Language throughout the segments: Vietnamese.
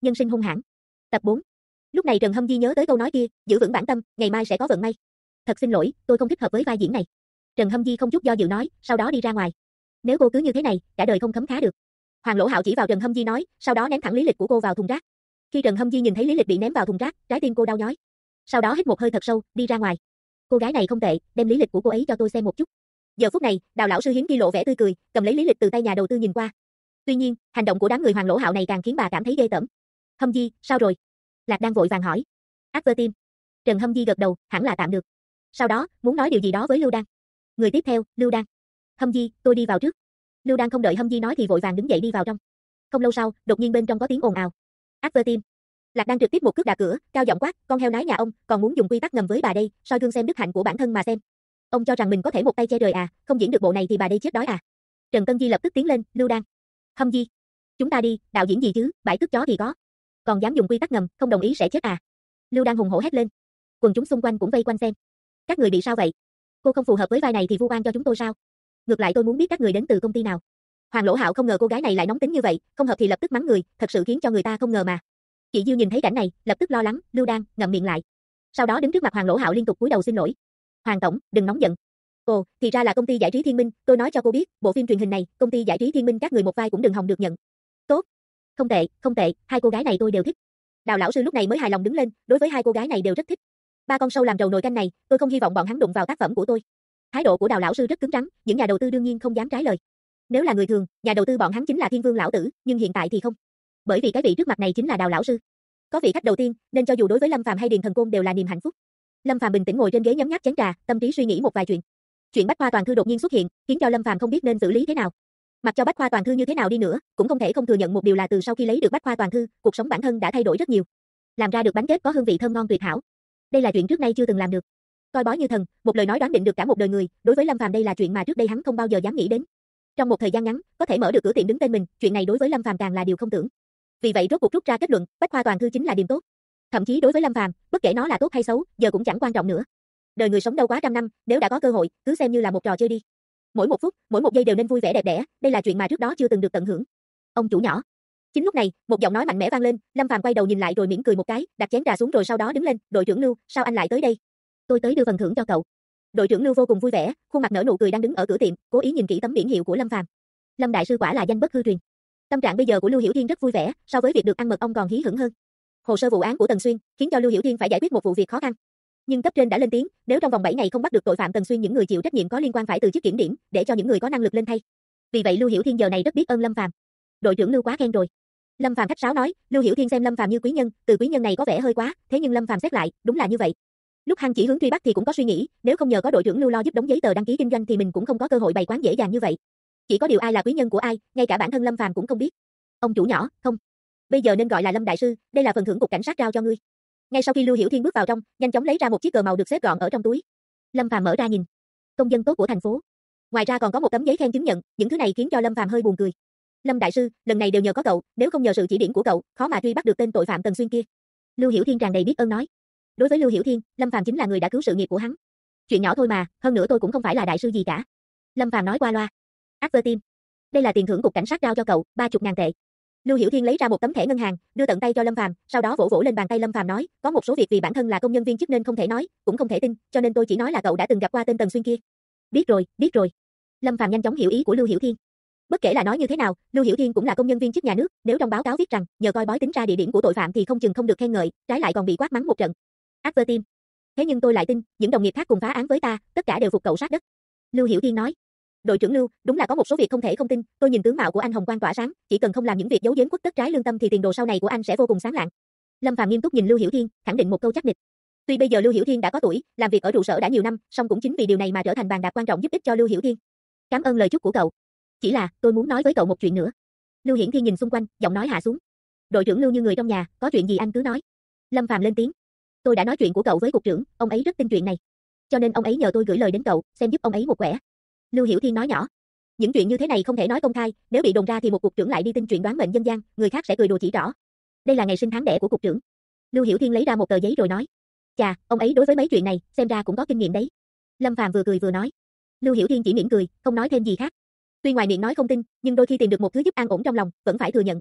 Nhân sinh hung hãn. Tập 4. Lúc này Trần Hâm Di nhớ tới câu nói kia, giữ vững bản tâm, ngày mai sẽ có vận may. Thật xin lỗi, tôi không thích hợp với vai diễn này. Trần Hâm Di không chút do dự nói, sau đó đi ra ngoài. Nếu cô cứ như thế này, cả đời không khấm khá được. Hoàng Lỗ Hạo chỉ vào Trần Hâm Di nói, sau đó ném thẳng lý lịch của cô vào thùng rác. Khi Trần Hâm Di nhìn thấy lý lịch bị ném vào thùng rác, trái tim cô đau nhói. Sau đó hít một hơi thật sâu, đi ra ngoài. Cô gái này không tệ, đem lý lịch của cô ấy cho tôi xem một chút. Giờ phút này, Đào lão sư hiếm khi lộ vẻ tươi cười, cầm lấy lý lịch từ tay nhà đầu tư nhìn qua. Tuy nhiên, hành động của đám người Hoàng Lỗ Hạo này càng khiến bà cảm thấy ghê tởm. Hâm Di, sao rồi? Lạc Đan vội vàng hỏi. Advertim. Trần Hâm Di gật đầu, hẳn là tạm được. Sau đó, muốn nói điều gì đó với Lưu Đan. Người tiếp theo, Lưu Đan. Hâm Di, tôi đi vào trước. Lưu Đan không đợi Hâm Di nói thì vội vàng đứng dậy đi vào trong. Không lâu sau, đột nhiên bên trong có tiếng ồn ào. Advertim. Lạc Đan trực tiếp một cước đạp cửa, cao giọng quát, con heo nái nhà ông, còn muốn dùng quy tắc ngầm với bà đây, soi gương xem đức hạnh của bản thân mà xem. Ông cho rằng mình có thể một tay che trời à, không diễn được bộ này thì bà đây chết đói à? Trần Tân Di lập tức tiến lên, Lưu Đan. Hâm Di. Chúng ta đi, đạo diễn gì chứ, bãi tức chó thì có. Còn dám dùng quy tắc ngầm, không đồng ý sẽ chết à? Lưu Đan hùng hổ hét lên. Quần chúng xung quanh cũng vây quanh xem. Các người bị sao vậy? Cô không phù hợp với vai này thì vu oan cho chúng tôi sao? Ngược lại tôi muốn biết các người đến từ công ty nào. Hoàng Lỗ Hạo không ngờ cô gái này lại nóng tính như vậy, không hợp thì lập tức mắng người, thật sự khiến cho người ta không ngờ mà. Chị Diêu nhìn thấy cảnh này, lập tức lo lắng, Lưu Đan, ngậm miệng lại. Sau đó đứng trước mặt Hoàng Lỗ Hạo liên tục cúi đầu xin lỗi. Hoàng tổng, đừng nóng giận. Ồ, thì ra là công ty giải trí Thiên Minh, tôi nói cho cô biết, bộ phim truyền hình này, công ty giải trí Thiên Minh các người một vai cũng đừng hòng được nhận. Tốt. Không tệ, không tệ, hai cô gái này tôi đều thích. Đào lão sư lúc này mới hài lòng đứng lên, đối với hai cô gái này đều rất thích. Ba con sâu làm trầu nồi canh này, tôi không hy vọng bọn hắn đụng vào tác phẩm của tôi. Thái độ của Đào lão sư rất cứng rắn, những nhà đầu tư đương nhiên không dám trái lời. Nếu là người thường, nhà đầu tư bọn hắn chính là Thiên Vương lão tử, nhưng hiện tại thì không. Bởi vì cái vị trước mặt này chính là Đào lão sư. Có vị khách đầu tiên, nên cho dù đối với Lâm Phàm hay Điền Thần Côn đều là niềm hạnh phúc. Lâm Phàm bình tĩnh ngồi trên ghế nhấm nháp chén trà, tâm trí suy nghĩ một vài chuyện. Chuyện Bách Khoa Toàn Thư đột nhiên xuất hiện, khiến cho Lâm Phàm không biết nên xử lý thế nào. Mặc cho Bách Khoa Toàn Thư như thế nào đi nữa, cũng không thể không thừa nhận một điều là từ sau khi lấy được Bách Khoa Toàn Thư, cuộc sống bản thân đã thay đổi rất nhiều. Làm ra được bánh kết có hương vị thơm ngon tuyệt hảo. Đây là chuyện trước nay chưa từng làm được. Coi bói như thần, một lời nói đoán định được cả một đời người, đối với Lâm Phàm đây là chuyện mà trước đây hắn không bao giờ dám nghĩ đến. Trong một thời gian ngắn, có thể mở được cửa tiệm đứng tên mình, chuyện này đối với Lâm Phàm càng là điều không tưởng. Vì vậy rốt cuộc rút ra kết luận, Bách Khoa Toàn Thư chính là điểm tốt. Thậm chí đối với Lâm Phàm, bất kể nó là tốt hay xấu, giờ cũng chẳng quan trọng nữa. Đời người sống đâu quá trăm năm, nếu đã có cơ hội, cứ xem như là một trò chơi đi. Mỗi một phút, mỗi một giây đều nên vui vẻ đẹp đẽ, đây là chuyện mà trước đó chưa từng được tận hưởng. Ông chủ nhỏ. Chính lúc này, một giọng nói mạnh mẽ vang lên, Lâm Phàm quay đầu nhìn lại rồi mỉm cười một cái, đặt chén trà xuống rồi sau đó đứng lên, "Đội trưởng Lưu, sao anh lại tới đây?" "Tôi tới đưa phần thưởng cho cậu." Đội trưởng Lưu vô cùng vui vẻ, khuôn mặt nở nụ cười đang đứng ở cửa tiệm, cố ý nhìn kỹ tấm biển hiệu của Lâm Phàm. Lâm đại sư quả là danh bất hư truyền. Tâm trạng bây giờ của Lưu Hiểu Thiên rất vui vẻ, so với việc được ăn mật ong còn hí hửng hơn. Hồ sơ vụ án của Tần Xuyên khiến cho Lưu Hiểu Thiên phải giải quyết một vụ việc khó khăn. Nhưng cấp trên đã lên tiếng, nếu trong vòng 7 ngày không bắt được tội phạm Tần Xuyên, những người chịu trách nhiệm có liên quan phải từ chức kiểm điểm, để cho những người có năng lực lên thay. Vì vậy Lưu Hiểu Thiên giờ này rất biết ơn Lâm Phàm. Đội trưởng Lưu quá khen rồi. Lâm Phàm khách sáo nói, Lưu Hiểu Thiên xem Lâm Phàm như quý nhân, từ quý nhân này có vẻ hơi quá, thế nhưng Lâm Phàm xét lại, đúng là như vậy. Lúc hắn chỉ hướng truy bắt thì cũng có suy nghĩ, nếu không nhờ có đội trưởng Lưu lo giúp đóng giấy tờ đăng ký kinh doanh thì mình cũng không có cơ hội bày quán dễ dàng như vậy. Chỉ có điều ai là quý nhân của ai, ngay cả bản thân Lâm Phàm cũng không biết. Ông chủ nhỏ, không. Bây giờ nên gọi là Lâm đại sư, đây là phần thưởng cục cảnh sát trao cho ngươi. Ngay sau khi Lưu Hiểu Thiên bước vào trong, nhanh chóng lấy ra một chiếc cờ màu được xếp gọn ở trong túi. Lâm Phàm mở ra nhìn. Công dân tốt của thành phố. Ngoài ra còn có một tấm giấy khen chứng nhận, những thứ này khiến cho Lâm Phàm hơi buồn cười. Lâm đại sư, lần này đều nhờ có cậu, nếu không nhờ sự chỉ điểm của cậu, khó mà truy bắt được tên tội phạm Tần Xuyên kia. Lưu Hiểu Thiên tràn đầy biết ơn nói. Đối với Lưu Hiểu Thiên, Lâm Phàm chính là người đã cứu sự nghiệp của hắn. Chuyện nhỏ thôi mà, hơn nữa tôi cũng không phải là đại sư gì cả. Lâm Phàm nói qua loa. Advertim. Đây là tiền thưởng cục cảnh sát trao cho cậu, 30.000 tệ. Lưu Hiểu Thiên lấy ra một tấm thẻ ngân hàng, đưa tận tay cho Lâm Phàm, sau đó vỗ vỗ lên bàn tay Lâm Phàm nói, có một số việc vì bản thân là công nhân viên chức nên không thể nói, cũng không thể tin, cho nên tôi chỉ nói là cậu đã từng gặp qua tên Tần Xuyên kia. Biết rồi, biết rồi. Lâm Phàm nhanh chóng hiểu ý của Lưu Hiểu Thiên. Bất kể là nói như thế nào, Lưu Hiểu Thiên cũng là công nhân viên chức nhà nước, nếu trong báo cáo viết rằng nhờ coi bói tính ra địa điểm của tội phạm thì không chừng không được khen ngợi, trái lại còn bị quát mắng một trận. Advertim. Thế nhưng tôi lại tin, những đồng nghiệp khác cùng phá án với ta, tất cả đều phục cậu sát đất. Lưu Hiểu Thiên nói. Đội trưởng Lưu, đúng là có một số việc không thể không tin, tôi nhìn tướng mạo của anh hồng quang tỏa sáng, chỉ cần không làm những việc giấu giếm khuất tất trái lương tâm thì tiền đồ sau này của anh sẽ vô cùng sáng lạng. Lâm Phàm nghiêm túc nhìn Lưu Hiểu Thiên, khẳng định một câu chắc nịch. Tuy bây giờ Lưu Hiểu Thiên đã có tuổi, làm việc ở trụ sở đã nhiều năm, song cũng chính vì điều này mà trở thành bàn đạp quan trọng giúp ích cho Lưu Hiểu Thiên. Cảm ơn lời chúc của cậu. Chỉ là, tôi muốn nói với cậu một chuyện nữa. Lưu Hiển Thiên nhìn xung quanh, giọng nói hạ xuống. Đội trưởng Lưu như người trong nhà, có chuyện gì anh cứ nói. Lâm Phàm lên tiếng. Tôi đã nói chuyện của cậu với cục trưởng, ông ấy rất tin chuyện này. Cho nên ông ấy nhờ tôi gửi lời đến cậu, xem giúp ông ấy một quẻ. Lưu Hiểu Thiên nói nhỏ. Những chuyện như thế này không thể nói công khai, nếu bị đồn ra thì một cục trưởng lại đi tin chuyện đoán mệnh dân gian, người khác sẽ cười đùa chỉ trỏ. Đây là ngày sinh tháng đẻ của cục trưởng. Lưu Hiểu Thiên lấy ra một tờ giấy rồi nói. Chà, ông ấy đối với mấy chuyện này, xem ra cũng có kinh nghiệm đấy. Lâm Phàm vừa cười vừa nói. Lưu Hiểu Thiên chỉ mỉm cười, không nói thêm gì khác. Tuy ngoài miệng nói không tin, nhưng đôi khi tìm được một thứ giúp an ổn trong lòng, vẫn phải thừa nhận.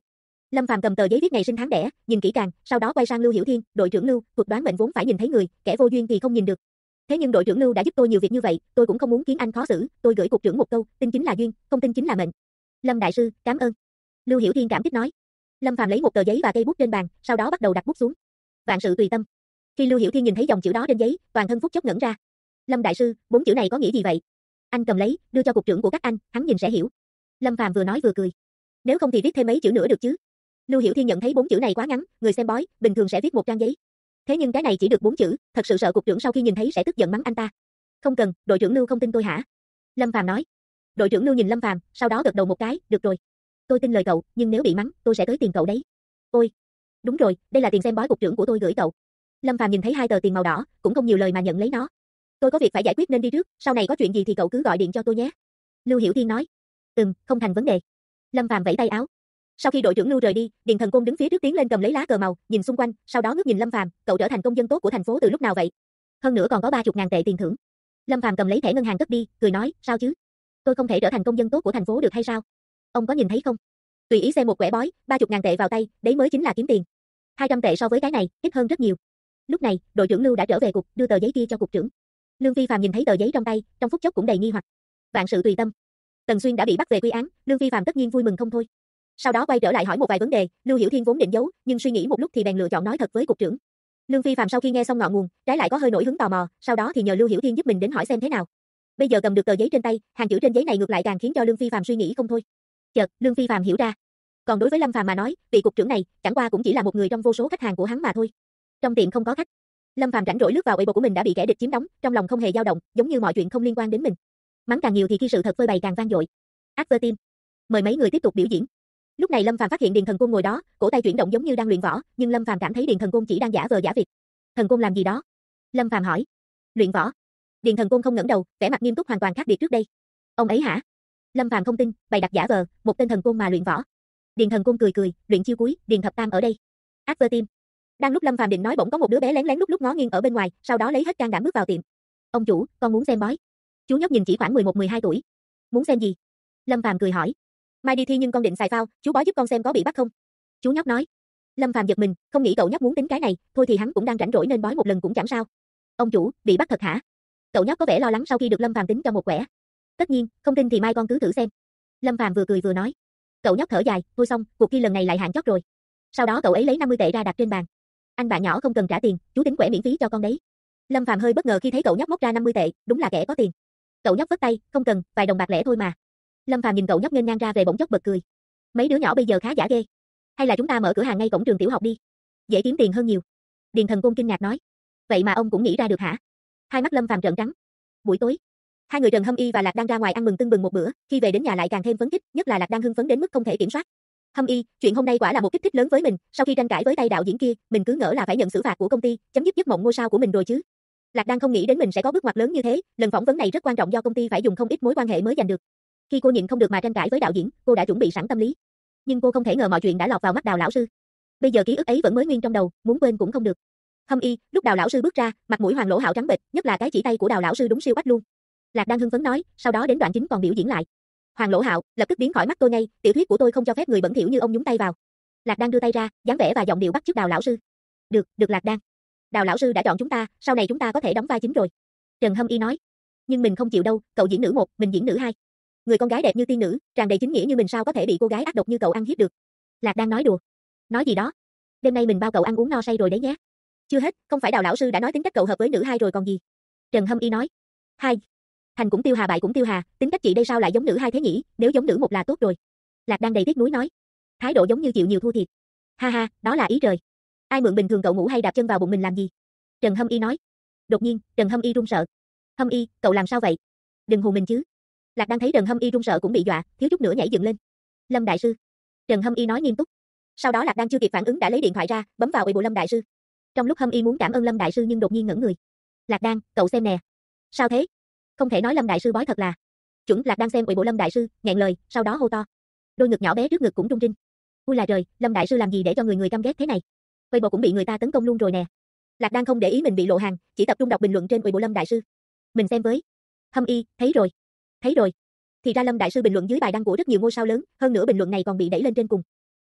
Lâm Phàm cầm tờ giấy viết ngày sinh tháng đẻ, nhìn kỹ càng, sau đó quay sang Lưu Hiểu Thiên, đội trưởng Lưu, thuật đoán mệnh vốn phải nhìn thấy người, kẻ vô duyên thì không nhìn được. Thế nhưng đội trưởng Lưu đã giúp tôi nhiều việc như vậy, tôi cũng không muốn khiến anh khó xử, tôi gửi cục trưởng một câu, tin chính là duyên, không tin chính là mệnh. Lâm đại sư, cảm ơn. Lưu Hiểu Thiên cảm kích nói. Lâm Phàm lấy một tờ giấy và cây bút trên bàn, sau đó bắt đầu đặt bút xuống. Vạn sự tùy tâm. Khi Lưu Hiểu Thiên nhìn thấy dòng chữ đó trên giấy, toàn thân phút chốc ngẩn ra. Lâm đại sư, 4 chữ này có nghĩa gì vậy? Anh cầm lấy, đưa cho cục trưởng của các anh, hắn nhìn sẽ hiểu. Lâm Phàm vừa nói vừa cười. Nếu không thì viết thêm mấy chữ nữa được chứ? Lưu Hiểu Thiên nhận thấy 4 chữ này quá ngắn, người xem bói, bình thường sẽ viết một trang giấy. Thế nhưng cái này chỉ được 4 chữ, thật sự sợ cục trưởng sau khi nhìn thấy sẽ tức giận mắng anh ta. Không cần, đội trưởng Lưu không tin tôi hả? Lâm Phàm nói. Đội trưởng Lưu nhìn Lâm Phàm, sau đó gật đầu một cái, được rồi. Tôi tin lời cậu, nhưng nếu bị mắng, tôi sẽ tới tìm cậu đấy. Ôi, đúng rồi, đây là tiền xem bói cục trưởng của tôi gửi cậu. Lâm Phàm nhìn thấy 2 tờ tiền màu đỏ, cũng không nhiều lời mà nhận lấy nó. Tôi có việc phải giải quyết nên đi trước, sau này có chuyện gì thì cậu cứ gọi điện cho tôi nhé. Lưu Hiểu Thiên nói. Không thành vấn đề. Lâm Phàm vẫy tay áo. Sau khi đội trưởng Lưu rời đi, Điền Thần Côn đứng phía trước tiến lên cầm lấy lá cờ màu, nhìn xung quanh, sau đó ngước nhìn Lâm Phàm, cậu trở thành công dân tốt của thành phố từ lúc nào vậy? Hơn nữa còn có 30.000 tệ tiền thưởng. Lâm Phàm cầm lấy thẻ ngân hàng cất đi, cười nói, sao chứ? Tôi không thể trở thành công dân tốt của thành phố được hay sao? Ông có nhìn thấy không? Tùy ý xem một quẻ bói, 30.000 tệ vào tay, đấy mới chính là kiếm tiền. 200 tệ so với cái này, ít hơn rất nhiều. Lúc này, đội trưởng Lưu đã trở về cục, đưa tờ giấy kia cho cục trưởng. Lương Phi Phàm nhìn thấy tờ giấy trong tay, trong phút chốc cũng đầy nghi hoặc. Vạn sự tùy tâm. Tần Xuyên đã bị bắt về quy án, Lương Phi Phàm tất nhiên vui mừng không thôi. Sau đó quay trở lại hỏi một vài vấn đề, Lưu Hiểu Thiên vốn định giấu, nhưng suy nghĩ một lúc thì bèn lựa chọn nói thật với cục trưởng. Lương Phi Phàm sau khi nghe xong ngọn nguồn, trái lại có hơi nổi hứng tò mò, sau đó thì nhờ Lưu Hiểu Thiên giúp mình đến hỏi xem thế nào. Bây giờ cầm được tờ giấy trên tay, hàng chữ trên giấy này ngược lại càng khiến cho Lương Phi Phàm suy nghĩ không thôi. Chợt, Lương Phi Phàm hiểu ra. Còn đối với Lâm Phàm mà nói, vị cục trưởng này chẳng qua cũng chỉ là một người trong vô số khách hàng của hắn mà thôi. Trong tiệm không có khách. Lâm Phàm rảnh rỗi lướt vào Weibo của mình đã bị kẻ địch chiếm đóng, trong lòng không hề dao động, giống như mọi chuyện không liên quan đến mình. Mắng càng nhiều thì khi sự thật phơi bày càng vang dội. Advertime. Mời mấy người tiếp tục biểu diễn. Lúc này Lâm Phàm phát hiện Điền Thần Côn ngồi đó, cổ tay chuyển động giống như đang luyện võ, nhưng Lâm Phàm cảm thấy Điền Thần Côn chỉ đang giả vờ giả vịt. Thần Côn làm gì đó? Lâm Phàm hỏi. Luyện võ. Điền Thần Côn không ngẩng đầu, vẻ mặt nghiêm túc hoàn toàn khác biệt trước đây. Ông ấy hả? Lâm Phàm không tin, bày đặt giả vờ, một tên thần côn mà luyện võ. Điền Thần Côn cười cười, luyện chiêu cuối, Điền Thập Tam ở đây. Advertime. Đang lúc Lâm Phàm định nói bỗng có một đứa bé lén lén lúc lúc ngó nghiêng ở bên ngoài, sau đó lấy hết can đảm bước vào tiệm. Ông chủ, con muốn xem bói. Chú nhóc nhìn chỉ khoảng 11-12 tuổi. Muốn xem gì? Lâm Phàm cười hỏi. Mai đi thi nhưng con định xài phao, chú bói giúp con xem có bị bắt không? Chú nhóc nói. Lâm Phàm giật mình, không nghĩ cậu nhóc muốn tính cái này, thôi thì hắn cũng đang rảnh rỗi nên bói một lần cũng chẳng sao. Ông chủ, bị bắt thật hả? Cậu nhóc có vẻ lo lắng sau khi được Lâm Phàm tính cho một quẻ. Tất nhiên, không tin thì mai con cứ thử xem. Lâm Phàm vừa cười vừa nói. Cậu nhóc thở dài, thôi xong, cuộc thi lần này lại hạng chót rồi. Sau đó cậu ấy lấy 50 tệ ra đặt trên bàn. Anh bạn nhỏ không cần trả tiền, chú tính quẻ miễn phí cho con đấy. Lâm Phàm hơi bất ngờ khi thấy cậu nhóc móc ra 50 tệ, đúng là kẻ có tiền. Cậu nhóc vất tay, không cần, vài đồng bạc lẻ thôi mà. Lâm Phàm nhìn cậu nhóc nghênh ngang ra về bỗng chốc bật cười. Mấy đứa nhỏ bây giờ khá giả ghê. Hay là chúng ta mở cửa hàng ngay cổng trường tiểu học đi, dễ kiếm tiền hơn nhiều. Điền Thần Côn kinh ngạc nói. Vậy mà ông cũng nghĩ ra được hả? Hai mắt Lâm Phàm trợn trắng. Buổi tối, hai người Trần Hâm Y và Lạc Đăng ra ngoài ăn mừng tưng bừng một bữa, khi về đến nhà lại càng thêm phấn khích, nhất là Lạc Đăng hưng phấn đến mức không thể kiểm soát. Hâm Y, chuyện hôm nay quả là một kích thích lớn với mình, sau khi tranh cãi với tay đạo diễn kia, mình cứ ngỡ là phải nhận xử phạt của công ty, chấm dứt giấc mộng ngôi sao của mình rồi chứ. Lạc Đăng không nghĩ đến mình sẽ có bước ngoặt lớn như thế, lần phỏng vấn này rất quan trọng do công ty phải dùng không ít mối quan hệ mới giành được. Khi cô nhịn không được mà tranh cãi với đạo diễn, cô đã chuẩn bị sẵn tâm lý. Nhưng cô không thể ngờ mọi chuyện đã lọt vào mắt Đào lão sư. Bây giờ ký ức ấy vẫn mới nguyên trong đầu, muốn quên cũng không được. Hâm Y, lúc Đào lão sư bước ra, mặt mũi Hoàng Lỗ Hạo trắng bệch, nhất là cái chỉ tay của Đào lão sư đúng siêu quách luôn. Lạc Đăng hưng phấn nói, sau đó đến đoạn chính còn biểu diễn lại. Hoàng Lỗ Hạo, lập tức biến khỏi mắt tôi ngay, tiểu thuyết của tôi không cho phép người bẩn thỉu như ông nhúng tay vào. Lạc Đăng đưa tay ra, dáng vẻ và giọng điệu bắt chước Đào lão sư. Được Lạc Đăng. Đào lão sư đã chọn chúng ta, sau này chúng ta có thể đóng vai chính rồi. Trần Hâm Y nói. Nhưng mình không chịu đâu, cậu diễn nữ 1, mình diễn nữ 2. Người con gái đẹp như tiên nữ, tràn đầy chính nghĩa như mình sao có thể bị cô gái ác độc như cậu ăn hiếp được. Lạc Đăng nói đùa. Nói gì đó? Đêm nay mình bao cậu ăn uống no say rồi đấy nhé. Chưa hết, không phải Đào lão sư đã nói tính cách cậu hợp với nữ 2 rồi còn gì. Trần Hâm Y nói. 2. Thành cũng tiêu hà bại cũng tiêu hà, tính cách chị đây sao lại giống nữ 2 thế nhỉ, nếu giống nữ 1 là tốt rồi. Lạc Đăng đầy tiếc nuối nói. Thái độ giống như chịu nhiều thua thiệt. Ha ha, đó là ý trời. Ai mượn bình thường cậu ngủ hay đạp chân vào bụng mình làm gì? Trần Hâm Y nói. Đột nhiên, Trần Hâm Y run sợ. Hâm Y, cậu làm sao vậy? Đừng hù mình chứ. Lạc Đăng thấy Trần Hâm Y run sợ cũng bị dọa, thiếu chút nữa nhảy dựng lên. Lâm đại sư. Trần Hâm Y nói nghiêm túc. Sau đó Lạc Đăng chưa kịp phản ứng đã lấy điện thoại ra, bấm vào Weibo Lâm đại sư. Trong lúc Hâm Y muốn cảm ơn Lâm đại sư nhưng đột nhiên ngẩn người. Lạc Đăng, cậu xem nè. Sao thế? Không thể nói Lâm đại sư bói thật là. Chuẩn. Lạc Đăng xem Weibo Lâm đại sư, nghẹn lời, sau đó hô to. Đôi ngực nhỏ bé trước ngực cũng rung rinh. Ui là trời, Lâm đại sư làm gì để cho người căm ghét thế này? Weibo cũng bị người ta tấn công luôn rồi nè. Lạc Đăng không để ý mình bị lộ hàng, chỉ tập trung đọc bình luận trên Weibo Lâm đại sư. Mình xem với. Hâm Y, thấy rồi. Thấy rồi. Thì ra Lâm đại sư bình luận dưới bài đăng của rất nhiều ngôi sao lớn, hơn nữa bình luận này còn bị đẩy lên trên cùng.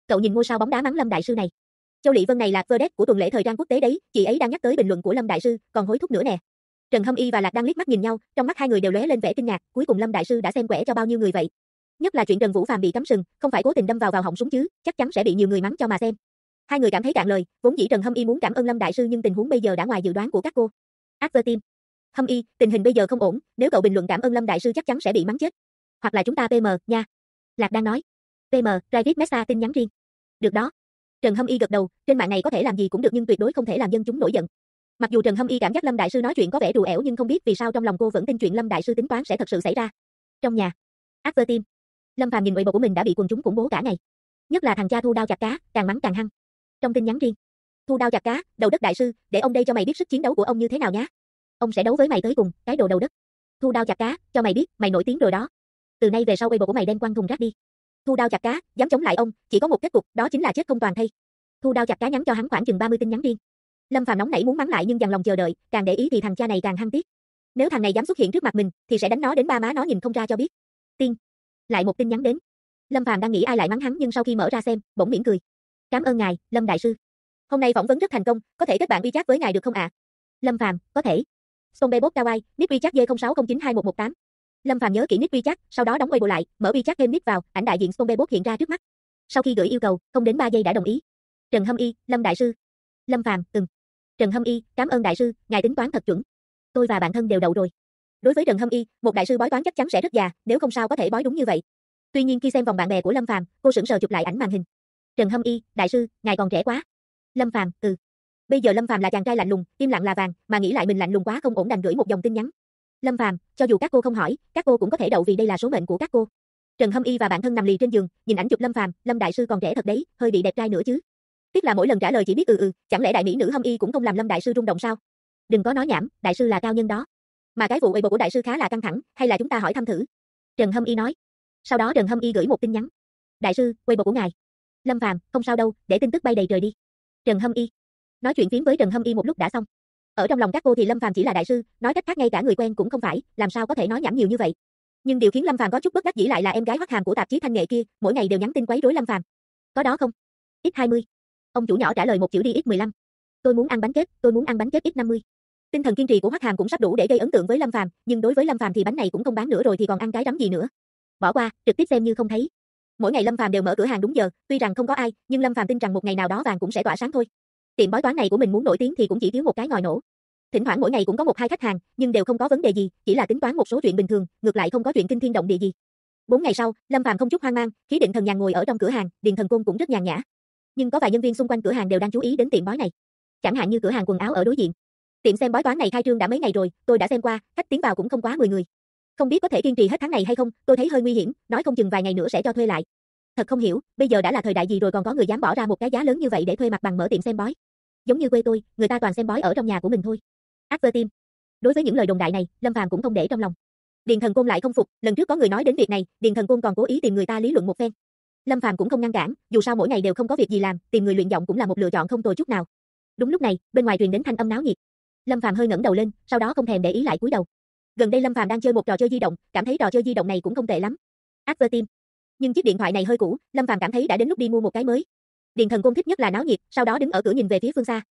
Cậu nhìn ngôi sao bóng đá mắng Lâm đại sư này. Châu Lệ Vân này là vedette của tuần lễ thời trang quốc tế đấy, chị ấy đang nhắc tới bình luận của Lâm đại sư, còn hối thúc nữa nè. Trần Hâm Y và Lạc Đăng liếc mắt nhìn nhau, trong mắt hai người đều lóe lên vẻ kinh ngạc, cuối cùng Lâm đại sư đã xem quẻ cho bao nhiêu người vậy? Nhất là chuyện Trần Vũ Phàm bị cắm sừng, không phải cố tình đâm vào họng súng chứ, chắc chắn sẽ bị nhiều người mắng cho mà xem. Hai người cảm thấy cạn lời, vốn dĩ Trần Hâm Y muốn cảm ơn Lâm đại sư nhưng tình huống bây giờ đã ngoài dự đoán của các cô. Advertime. Hâm Y, tình hình bây giờ không ổn, nếu cậu bình luận cảm ơn Lâm đại sư chắc chắn sẽ bị mắng chết. Hoặc là chúng ta PM nha. Lạc đang nói. PM, private message tin nhắn riêng. Được đó. Trần Hâm Y gật đầu, trên mạng này có thể làm gì cũng được nhưng tuyệt đối không thể làm dân chúng nổi giận. Mặc dù Trần Hâm Y cảm giác Lâm đại sư nói chuyện có vẻ đùa ẻo nhưng không biết vì sao trong lòng cô vẫn tin chuyện Lâm đại sư tính toán sẽ thật sự xảy ra. Trong nhà. Advertime. Lâm Phàm nhìn Weibo của mình đã bị quần chúng khủng bố cả ngày. Nhất là thằng cha Thu Đao chặt cá, càng mắng càng hăng. Trong tin nhắn riêng. Thu Đao chặt cá, đầu đất đại sư, để ông đây cho mày biết sức chiến đấu của ông như thế nào nhá. Ông sẽ đấu với mày tới cùng, cái đồ đầu đất. Thu Đao chặt cá, cho mày biết, mày nổi tiếng rồi đó. Từ nay về sau Weibo của mày đem quăng thùng rác đi. Thu Đao chặt cá, dám chống lại ông, chỉ có một kết cục, đó chính là chết không toàn thây. Thu Đao chặt cá nhắn cho hắn khoảng chừng 30 tin nhắn riêng. Lâm Phàm nóng nảy muốn mắng lại nhưng dằn lòng chờ đợi, càng để ý thì thằng cha này càng hăng tiếc. Nếu thằng này dám xuất hiện trước mặt mình, thì sẽ đánh nó đến ba má nó nhìn không ra cho biết. Tiên. Lại một tin nhắn đến. Lâm Phàm đang nghĩ ai lại mắng hắn nhưng sau khi mở ra xem, bỗng mỉm cười. Cảm ơn ngài, Lâm đại sư. Hôm nay phỏng vấn rất thành công, có thể kết bạn WeChat với ngài được không ạ? Lâm Phàm, có thể. Songbebot Kawaii, nick WeChat D06092118. Lâm Phàm nhớ kỹ nick WeChat, sau đó đóng Weibo lại, mở WeChat thêm nick vào, ảnh đại diện Songbebot hiện ra trước mắt. Sau khi gửi yêu cầu, không đến 3 giây đã đồng ý. Trần Hâm Y, Lâm đại sư. Lâm Phàm, Trần Hâm Y, cảm ơn đại sư, ngài tính toán thật chuẩn. Tôi và bạn thân đều đậu rồi. Đối với Trần Hâm Y, một đại sư bói toán chắc chắn sẽ rất già, nếu không sao có thể bói đúng như vậy. Tuy nhiên khi xem vòng bạn bè của Lâm Phàm, cô sững sờ chụp lại ảnh màn hình. Trần Hâm Y, đại sư, ngài còn trẻ quá. Lâm Phàm, Bây giờ Lâm Phàm là chàng trai lạnh lùng, im lặng là vàng, mà nghĩ lại mình lạnh lùng quá không ổn đành gửi một dòng tin nhắn. Lâm Phàm, cho dù các cô không hỏi, các cô cũng có thể đậu vì đây là số mệnh của các cô. Trần Hâm Y và bạn thân nằm lì trên giường, nhìn ảnh chụp Lâm Phàm, Lâm đại sư còn trẻ thật đấy, hơi bị đẹp trai nữa chứ. Tiếc là mỗi lần trả lời chỉ biết chẳng lẽ đại mỹ nữ Hâm Y cũng không làm Lâm đại sư rung động sao? Đừng có nói nhảm, đại sư là cao nhân đó. Mà cái vụ Weibo của đại sư khá là căng thẳng, hay là chúng ta hỏi thăm thử? Trần Hâm Y nói. Sau đó Trần Hâm Y gửi một tin nhắn. Đại sư, Weibo của ngài. Lâm Phàm, không sao đâu, để tin tức bay đầy trời đi. Trần Hâm Y. Nói chuyện phiếm với Trần Hâm Y một lúc đã xong. Ở trong lòng các cô thì Lâm Phàm chỉ là đại sư, nói cách khác ngay cả người quen cũng không phải, làm sao có thể nói nhảm nhiều như vậy. Nhưng điều khiến Lâm Phàm có chút bất đắc dĩ lại là em gái Hoắc Hàm của tạp chí Thanh Nghệ kia, mỗi ngày đều nhắn tin quấy rối Lâm Phàm. Có đó không? X20. Ông chủ nhỏ trả lời một chữ đi X15. Tôi muốn ăn bánh kết, tôi muốn ăn bánh kết X50. Tinh thần kiên trì của Hoắc Hàm cũng sắp đủ để gây ấn tượng với Lâm Phàm, nhưng đối với Lâm Phàm thì bánh này cũng không bán nữa rồi thì còn ăn cái rắm gì nữa. Bỏ qua, trực tiếp xem như không thấy. Mỗi ngày Lâm Phàm đều mở cửa hàng đúng giờ, tuy rằng không có ai, nhưng Lâm Phàm tin rằng một ngày nào đó vàng cũng sẽ tỏa sáng thôi. Tiệm bói toán này của mình muốn nổi tiếng thì cũng chỉ thiếu một cái ngòi nổ. Thỉnh thoảng mỗi ngày cũng có một hai khách hàng, nhưng đều không có vấn đề gì, chỉ là tính toán một số chuyện bình thường, ngược lại không có chuyện kinh thiên động địa gì. 4 ngày sau, Lâm Phàm không chút hoang mang, khí định thần nhàn ngồi ở trong cửa hàng, Điền Thần Côn cũng rất nhàn nhã. Nhưng có vài nhân viên xung quanh cửa hàng đều đang chú ý đến tiệm bói này. Chẳng hạn như cửa hàng quần áo ở đối diện. Tiệm xem bói toán này khai trương đã mấy ngày rồi, tôi đã xem qua, khách tiến vào cũng không quá 10 người. Không biết có thể kiên trì hết tháng này hay không, tôi thấy hơi nguy hiểm, nói không chừng vài ngày nữa sẽ cho thuê lại. Thật không hiểu, bây giờ đã là thời đại gì rồi còn có người dám bỏ ra một cái giá lớn như vậy để thuê mặt bằng mở tiệm xem bói. Giống như quê tôi, người ta toàn xem bói ở trong nhà của mình thôi. Advertime. Đối với những lời đồn đại này, Lâm Phàm cũng không để trong lòng. Điền Thần Côn lại không phục, lần trước có người nói đến việc này, Điền Thần Côn còn cố ý tìm người ta lý luận một phen. Lâm Phàm cũng không ngăn cản, dù sao mỗi ngày đều không có việc gì làm, tìm người luyện giọng cũng là một lựa chọn không tồi chút nào. Đúng lúc này, bên ngoài truyền đến thanh âm náo nhiệt. Lâm Phàm hơi ngẩng đầu lên, sau đó không thèm để ý lại cúi đầu. Gần đây Lâm Phàm đang chơi một trò chơi di động, cảm thấy trò chơi di động này cũng không tệ lắm. Advertime. Nhưng chiếc điện thoại này hơi cũ, Lâm Phàm cảm thấy đã đến lúc đi mua một cái mới. Điền Thần Côn thích nhất là náo nhiệt, sau đó đứng ở cửa nhìn về phía phương xa.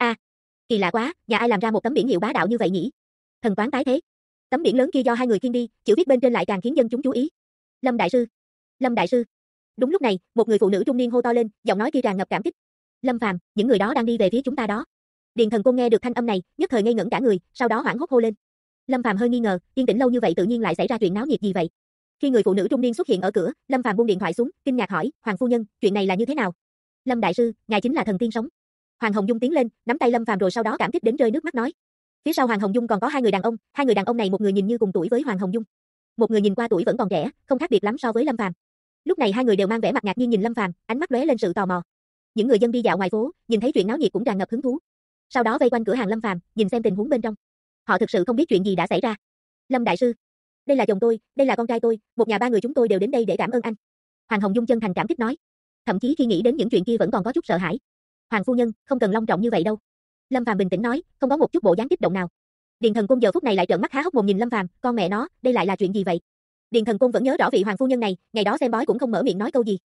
Kỳ lạ quá, nhà ai làm ra một tấm biển hiệu bá đạo như vậy nhỉ? Thần toán tái thế. Tấm biển lớn kia do hai người khiêng đi, chữ viết bên trên lại càng khiến dân chúng chú ý. Lâm đại sư, Lâm đại sư. Đúng lúc này, một người phụ nữ trung niên hô to lên, giọng nói kia tràn ngập cảm kích. Lâm Phàm, những người đó đang đi về phía chúng ta đó. Điền Thần Côn nghe được thanh âm này, nhất thời ngây ngẩn cả người, sau đó hoảng hốt hô lên. Lâm Phàm hơi nghi ngờ, yên tĩnh lâu như vậy tự nhiên lại xảy ra chuyện náo nhiệt gì vậy? Khi người phụ nữ trung niên xuất hiện ở cửa, Lâm Phàm buông điện thoại xuống, kinh ngạc hỏi, Hoàng phu nhân, chuyện này là như thế nào? Lâm đại sư, ngài chính là thần tiên sống. Hoàng Hồng Dung tiến lên, nắm tay Lâm Phàm rồi sau đó cảm kích đến rơi nước mắt nói. Phía sau Hoàng Hồng Dung còn có hai người đàn ông này một người nhìn như cùng tuổi với Hoàng Hồng Dung, một người nhìn qua tuổi vẫn còn trẻ, không khác biệt lắm so với Lâm Phàm. Lúc này hai người đều mang vẻ mặt ngạc nhiên nhìn Lâm Phàm, ánh mắt lóe lên sự tò mò. Những người dân đi dạo ngoài phố, nhìn thấy chuyện náo nhiệt cũng tràn ngập hứng thú. Sau đó vây quanh cửa hàng Lâm Phàm, nhìn xem tình huống bên trong. Họ thực sự không biết chuyện gì đã xảy ra. Lâm đại sư, đây là chồng tôi, đây là con trai tôi, một nhà ba người chúng tôi đều đến đây để cảm ơn anh. Hoàng Hồng Dung chân thành cảm kích nói. Thậm chí khi nghĩ đến những chuyện kia vẫn còn có chút sợ hãi. Hoàng phu nhân, không cần long trọng như vậy đâu. Lâm Phàm bình tĩnh nói, không có một chút bộ dáng kích động nào. Điền Thần Côn giờ phút này lại trợn mắt há hốc mồm nhìn Lâm Phàm, con mẹ nó, đây lại là chuyện gì vậy? Điền Thần Côn vẫn nhớ rõ vị Hoàng phu nhân này, ngày đó xem bói cũng không mở miệng nói câu gì.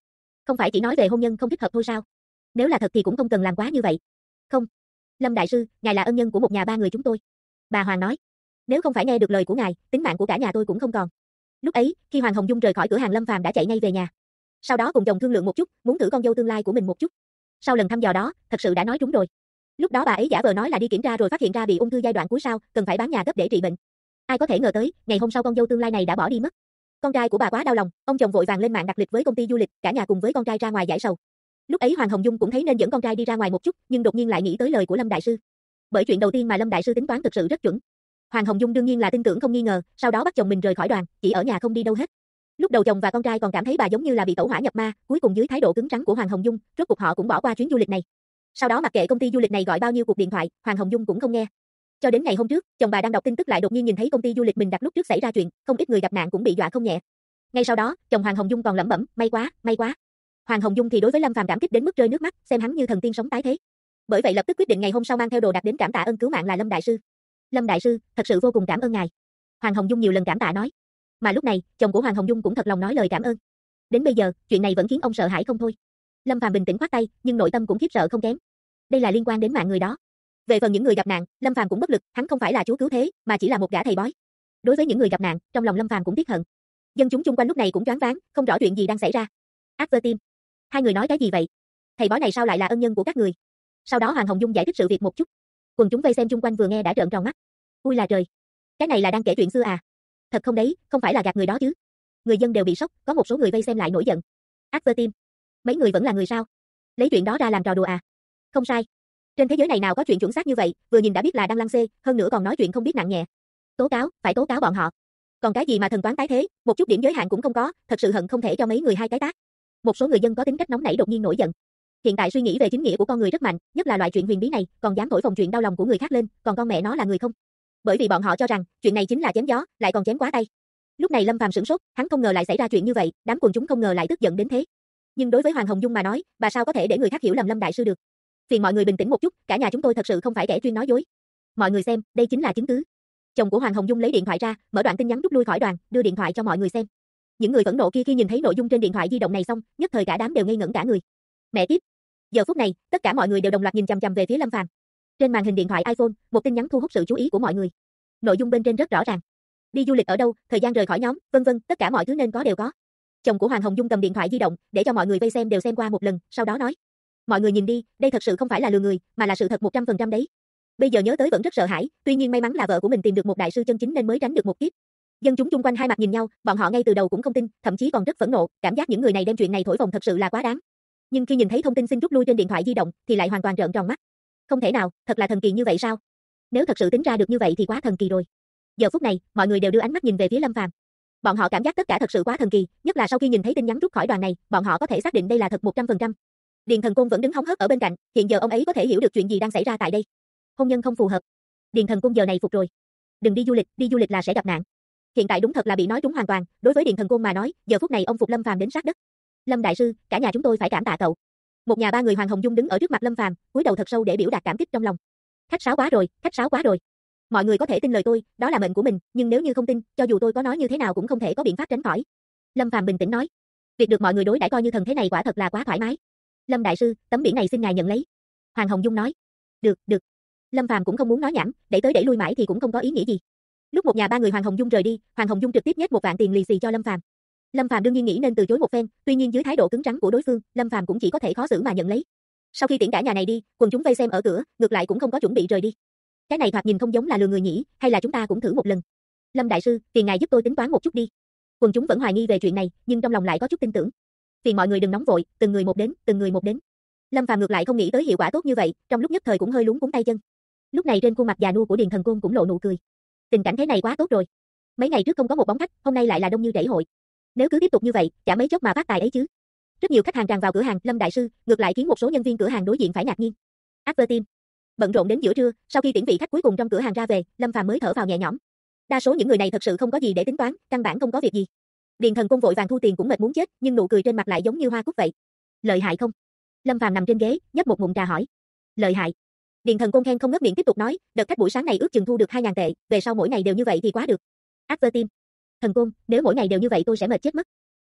Không phải chỉ nói về hôn nhân không thích hợp thôi sao? Nếu là thật thì cũng không cần làm quá như vậy. Không. Lâm đại sư, ngài là ân nhân của một nhà ba người chúng tôi. Bà Hoàng nói. Nếu không phải nghe được lời của ngài, tính mạng của cả nhà tôi cũng không còn. Lúc ấy, khi Hoàng Hồng Dung rời khỏi cửa hàng Lâm Phàm đã chạy ngay về nhà. Sau đó cùng chồng thương lượng một chút, muốn thử con dâu tương lai của mình một chút. Sau lần thăm dò đó, thật sự đã nói trúng rồi. Lúc đó bà ấy giả vờ nói là đi kiểm tra rồi phát hiện ra bị ung thư giai đoạn cuối sau, cần phải bán nhà gấp để trị bệnh. Ai có thể ngờ tới, ngày hôm sau con dâu tương lai này đã bỏ đi mất. Con trai của bà quá đau lòng, ông chồng vội vàng lên mạng đặt lịch với công ty du lịch, cả nhà cùng với con trai ra ngoài giải sầu. Lúc ấy Hoàng Hồng Dung cũng thấy nên dẫn con trai đi ra ngoài một chút, nhưng đột nhiên lại nghĩ tới lời của Lâm đại sư. Bởi chuyện đầu tiên mà Lâm đại sư tính toán thực sự rất chuẩn. Hoàng Hồng Dung đương nhiên là tin tưởng không nghi ngờ, sau đó bắt chồng mình rời khỏi đoàn, chỉ ở nhà không đi đâu hết. Lúc đầu chồng và con trai còn cảm thấy bà giống như là bị tẩu hỏa nhập ma, cuối cùng dưới thái độ cứng rắn của Hoàng Hồng Dung, rốt cuộc họ cũng bỏ qua chuyến du lịch này. Sau đó mặc kệ công ty du lịch này gọi bao nhiêu cuộc điện thoại, Hoàng Hồng Dung cũng không nghe. Cho đến ngày hôm trước, chồng bà đang đọc tin tức lại đột nhiên nhìn thấy công ty du lịch mình đặt lúc trước xảy ra chuyện, không ít người gặp nạn cũng bị dọa không nhẹ. Ngay sau đó, chồng Hoàng Hồng Dung còn lẩm bẩm, may quá, may quá. Hoàng Hồng Dung thì đối với Lâm Phàm cảm kích đến mức rơi nước mắt, xem hắn như thần tiên sống tái thế. Bởi vậy lập tức quyết định ngày hôm sau mang theo đồ đạc đến cảm tạ ơn cứu mạng là Lâm đại sư. Lâm đại sư, thật sự vô cùng cảm ơn ngài. Hoàng Hồng Dung nhiều lần cảm tạ nói. Mà lúc này, chồng của Hoàng Hồng Dung cũng thật lòng nói lời cảm ơn. Đến bây giờ, chuyện này vẫn khiến ông sợ hãi không thôi. Lâm Phàm bình tĩnh khoát tay, nhưng nội tâm cũng khiếp sợ không kém. Đây là liên quan đến mạng người đó. Về phần những người gặp nạn, Lâm Phàm cũng bất lực, hắn không phải là chúa cứu thế, mà chỉ là một gã thầy bói. Đối với những người gặp nạn, trong lòng Lâm Phàm cũng tiếc hận. Dân chúng chung quanh lúc này cũng choáng váng, không rõ chuyện gì đang xảy ra. After hai người nói cái gì vậy? Thầy bói này sao lại là ân nhân của các người? Sau đó Hoàng Hồng Dung giải thích sự việc một chút. Quần chúng vây xem chung quanh vừa nghe đã trợn tròn mắt. Ui là trời, cái này là đang kể chuyện xưa à? Thật không đấy, không phải là gạt người đó chứ? Người dân đều bị sốc, có một số người vây xem lại nổi giận. After mấy người vẫn là người sao? Lấy chuyện đó ra làm trò đùa à? Không sai. Trên thế giới này nào có chuyện chuẩn xác như vậy, vừa nhìn đã biết là đang lăng xê, hơn nữa còn nói chuyện không biết nặng nhẹ. Tố cáo, phải tố cáo bọn họ. Còn cái gì mà thần toán tái thế, một chút điểm giới hạn cũng không có, thật sự hận không thể cho mấy người hai cái tát. Một số người dân có tính cách nóng nảy đột nhiên nổi giận. Hiện tại suy nghĩ về chính nghĩa của con người rất mạnh, nhất là loại chuyện huyền bí này, còn dám thổi phồng chuyện đau lòng của người khác lên, còn con mẹ nó là người không? Bởi vì bọn họ cho rằng, chuyện này chính là chém gió, lại còn chém quá tay. Lúc này Lâm Phàm sửng sốt, hắn không ngờ lại xảy ra chuyện như vậy, đám quần chúng không ngờ lại tức giận đến thế. Nhưng đối với Hoàng Hồng Dung mà nói, bà sao có thể để người khác hiểu lầm Lâm đại sư được? Phiền mọi người bình tĩnh một chút, cả nhà chúng tôi thật sự không phải kẻ chuyên nói dối. Mọi người xem, đây chính là chứng cứ. Chồng của Hoàng Hồng Dung lấy điện thoại ra, mở đoạn tin nhắn rút lui khỏi đoàn, đưa điện thoại cho mọi người xem. Những người phẫn nộ kia khi nhìn thấy nội dung trên điện thoại di động này xong, nhất thời cả đám đều ngây ngẩn cả người. Mẹ kiếp. Giờ phút này, tất cả mọi người đều đồng loạt nhìn chằm chằm về phía Lâm Phàm. Trên màn hình điện thoại iPhone, một tin nhắn thu hút sự chú ý của mọi người. Nội dung bên trên rất rõ ràng. Đi du lịch ở đâu, thời gian rời khỏi nhóm, vân vân, tất cả mọi thứ nên có đều có. Chồng của Hoàng Hồng Dung cầm điện thoại di động, để cho mọi người vây xem đều xem qua một lần, sau đó nói: "Mọi người nhìn đi, đây thật sự không phải là lừa người, mà là sự thật 100% đấy." Bây giờ nhớ tới vẫn rất sợ hãi, tuy nhiên may mắn là vợ của mình tìm được một đại sư chân chính nên mới tránh được một kiếp. Dân chúng chung quanh hai mặt nhìn nhau, bọn họ ngay từ đầu cũng không tin, thậm chí còn rất phẫn nộ, cảm giác những người này đem chuyện này thổi phồng thật sự là quá đáng. Nhưng khi nhìn thấy thông tin xin rút lui trên điện thoại di động, thì lại hoàn toàn trợn tròn mắt. Không thể nào, thật là thần kỳ như vậy sao? Nếu thật sự tính ra được như vậy thì quá thần kỳ rồi. Giờ phút này, mọi người đều đưa ánh mắt nhìn về phía Lâm Phàm. Bọn họ cảm giác tất cả thật sự quá thần kỳ, nhất là sau khi nhìn thấy tin nhắn rút khỏi đoàn này, bọn họ có thể xác định đây là thật 100%. Điền Thần Côn vẫn đứng hóng hớt ở bên cạnh, hiện giờ ông ấy có thể hiểu được chuyện gì đang xảy ra tại đây. Hôn nhân không phù hợp. Điền Thần Côn giờ này phục rồi. Đừng đi du lịch là sẽ gặp nạn. Hiện tại đúng thật là bị nói trúng hoàn toàn, đối với Điền Thần Côn mà nói, giờ phút này ông phục Lâm Phàm đến sát đất. Lâm đại sư, cả nhà chúng tôi phải cảm tạ cậu. Một nhà ba người Hoàng Hồng Dung đứng ở trước mặt Lâm Phàm, cúi đầu thật sâu để biểu đạt cảm kích trong lòng. Khách sáo quá rồi, khách sáo quá rồi. Mọi người có thể tin lời tôi, đó là mệnh của mình, nhưng nếu như không tin, cho dù tôi có nói như thế nào cũng không thể có biện pháp tránh khỏi. Lâm Phàm bình tĩnh nói, việc được mọi người đối đãi coi như thần thế này quả thật là quá thoải mái. Lâm đại sư, tấm biển này xin ngài nhận lấy. Hoàng Hồng Dung nói, được, được. Lâm Phàm cũng không muốn nói nhảm, đẩy tới đẩy lui mãi thì cũng không có ý nghĩa gì. Lúc một nhà ba người Hoàng Hồng Dung rời đi, Hoàng Hồng Dung trực tiếp nhét 1 vạn tiền lì xì cho Lâm Phàm. Lâm Phàm đương nhiên nghĩ nên từ chối một phen, tuy nhiên dưới thái độ cứng rắn của đối phương, Lâm Phàm cũng chỉ có thể khó xử mà nhận lấy. Sau khi tiễn cả nhà này đi, quần chúng vây xem ở cửa, ngược lại cũng không có chuẩn bị rời đi. Cái này thoạt nhìn không giống là lừa người nhỉ, hay là chúng ta cũng thử một lần. Lâm đại sư, phiền ngài giúp tôi tính toán một chút đi. Quần chúng vẫn hoài nghi về chuyện này, nhưng trong lòng lại có chút tin tưởng. Phiền mọi người đừng nóng vội, từng người một đến, từng người một đến. Lâm Phàm ngược lại không nghĩ tới hiệu quả tốt như vậy, trong lúc nhất thời cũng hơi luống cuống tay chân. Lúc này trên khuôn mặt già nua của Điền Thần Côn cũng lộ nụ cười. Tình cảnh thế này quá tốt rồi. Mấy ngày trước không có một bóng khách, hôm nay lại là đông như rẫy hội. Nếu cứ tiếp tục như vậy, chả mấy chốc mà phát tài ấy chứ. Rất nhiều khách hàng tràn vào cửa hàng Lâm đại sư, ngược lại khiến một số nhân viên cửa hàng đối diện phải ngạc nhiên. After bận rộn đến giữa trưa, sau khi tiễn vị khách cuối cùng trong cửa hàng ra về, Lâm Phàm mới thở vào nhẹ nhõm. Đa số những người này thật sự không có gì để tính toán, căn bản không có việc gì. Điền Thần Côn vội vàng thu tiền cũng mệt muốn chết, nhưng nụ cười trên mặt lại giống như hoa cúc vậy. Lợi hại không? Lâm Phàm nằm trên ghế, nhấp một ngụm trà hỏi. Lợi hại. Điền Thần Côn khen không ngớt miệng tiếp tục nói, đợt khách buổi sáng này ước chừng thu được 2.000 tệ, về sau mỗi ngày đều như vậy thì quá được. After Thần Côn, nếu mỗi ngày đều như vậy tôi sẽ mệt chết mất.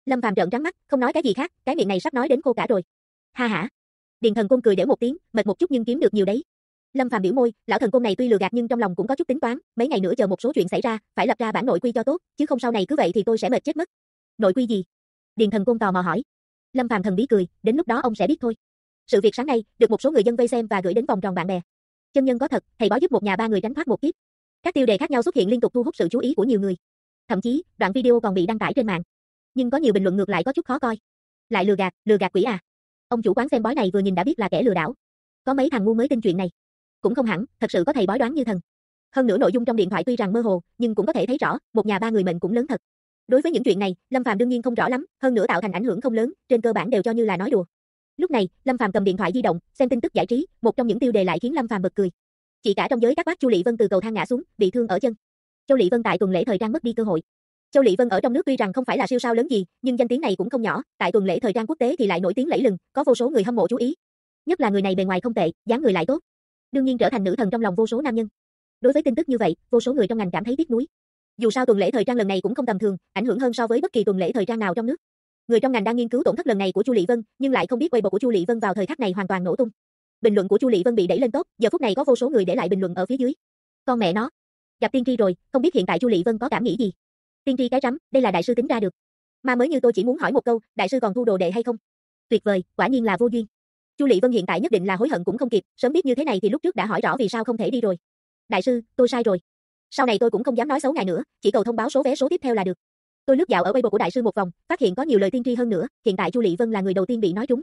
Lâm Phàm trợn trắng mắt, không nói cái gì khác, cái miệng này sắp nói đến khô cả rồi. Ha hả. Điền Thần Côn cười đểu một tiếng, mệt một chút nhưng kiếm được nhiều đấy. Lâm Phàm biểu môi, lão thần côn này tuy lừa gạt nhưng trong lòng cũng có chút tính toán, mấy ngày nữa chờ một số chuyện xảy ra, phải lập ra bản nội quy cho tốt, chứ không sau này cứ vậy thì tôi sẽ mệt chết mất. Nội quy gì? Điền Thần Côn tò mò hỏi. Lâm Phàm thần bí cười, đến lúc đó ông sẽ biết thôi. Sự việc sáng nay, được một số người dân vây xem và gửi đến vòng tròn bạn bè. Chân nhân có thật, thầy bói giúp một nhà ba người tránh thoát một kiếp. Các tiêu đề khác nhau xuất hiện liên tục thu hút sự chú ý của nhiều người. Thậm chí, đoạn video còn bị đăng tải trên mạng. Nhưng có nhiều bình luận ngược lại có chút khó coi. Lại lừa gạt quỷ à? Ông chủ quán xem bói này vừa nhìn đã biết là kẻ lừa đảo. Có mấy thằng ngu mới tin chuyện này. Cũng không hẳn, thật sự có thầy bói đoán như thần. Hơn nữa nội dung trong điện thoại tuy rằng mơ hồ, nhưng cũng có thể thấy rõ, một nhà ba người mệnh cũng lớn thật. Đối với những chuyện này, Lâm Phàm đương nhiên không rõ lắm, hơn nữa tạo thành ảnh hưởng không lớn, trên cơ bản đều cho như là nói đùa. Lúc này, Lâm Phàm cầm điện thoại di động, xem tin tức giải trí, một trong những tiêu đề lại khiến Lâm Phàm bật cười. Chỉ cả trong giới các bác Chu Lệ Vân từ cầu thang ngã xuống, bị thương ở chân. Châu Lệ Vân tại tuần lễ thời trang mất đi cơ hội. Châu Lệ Vân ở trong nước tuy rằng không phải là siêu sao lớn gì, nhưng danh tiếng này cũng không nhỏ, tại tuần lễ thời trang quốc tế thì lại nổi tiếng lẫy lừng, có vô số người hâm mộ chú ý. Nhất là người này bề ngoài không tệ, dáng người lại tốt, đương nhiên trở thành nữ thần trong lòng vô số nam nhân. Đối với tin tức như vậy, vô số người trong ngành cảm thấy tiếc nuối. Dù sao tuần lễ thời trang lần này cũng không tầm thường, ảnh hưởng hơn so với bất kỳ tuần lễ thời trang nào trong nước. Người trong ngành đang nghiên cứu tổn thất lần này của Chu Lệ Vân, nhưng lại không biết Weibo của Chu Lệ Vân vào thời khắc này hoàn toàn nổ tung. Bình luận của Chu Lệ Vân bị đẩy lên top, giờ phút này có vô số người để lại bình luận ở phía dưới. Con mẹ nó, gặp tiên tri rồi, không biết hiện tại Chu Lệ Vân có cảm nghĩ gì? Tiên tri cái rắm, đây là đại sư tính ra được. Mà mới như tôi chỉ muốn hỏi một câu, đại sư còn thu đồ đệ hay không? Tuyệt vời, quả nhiên là vô duyên. Chu Lệ Vân hiện tại nhất định là hối hận cũng không kịp, sớm biết như thế này thì lúc trước đã hỏi rõ vì sao không thể đi rồi. Đại sư, tôi sai rồi. Sau này tôi cũng không dám nói xấu ngài nữa, chỉ cầu thông báo số vé số tiếp theo là được. Tôi lướt dạo ở Weibo của đại sư một vòng, phát hiện có nhiều lời tiên tri hơn nữa, hiện tại Chu Lệ Vân là người đầu tiên bị nói trúng.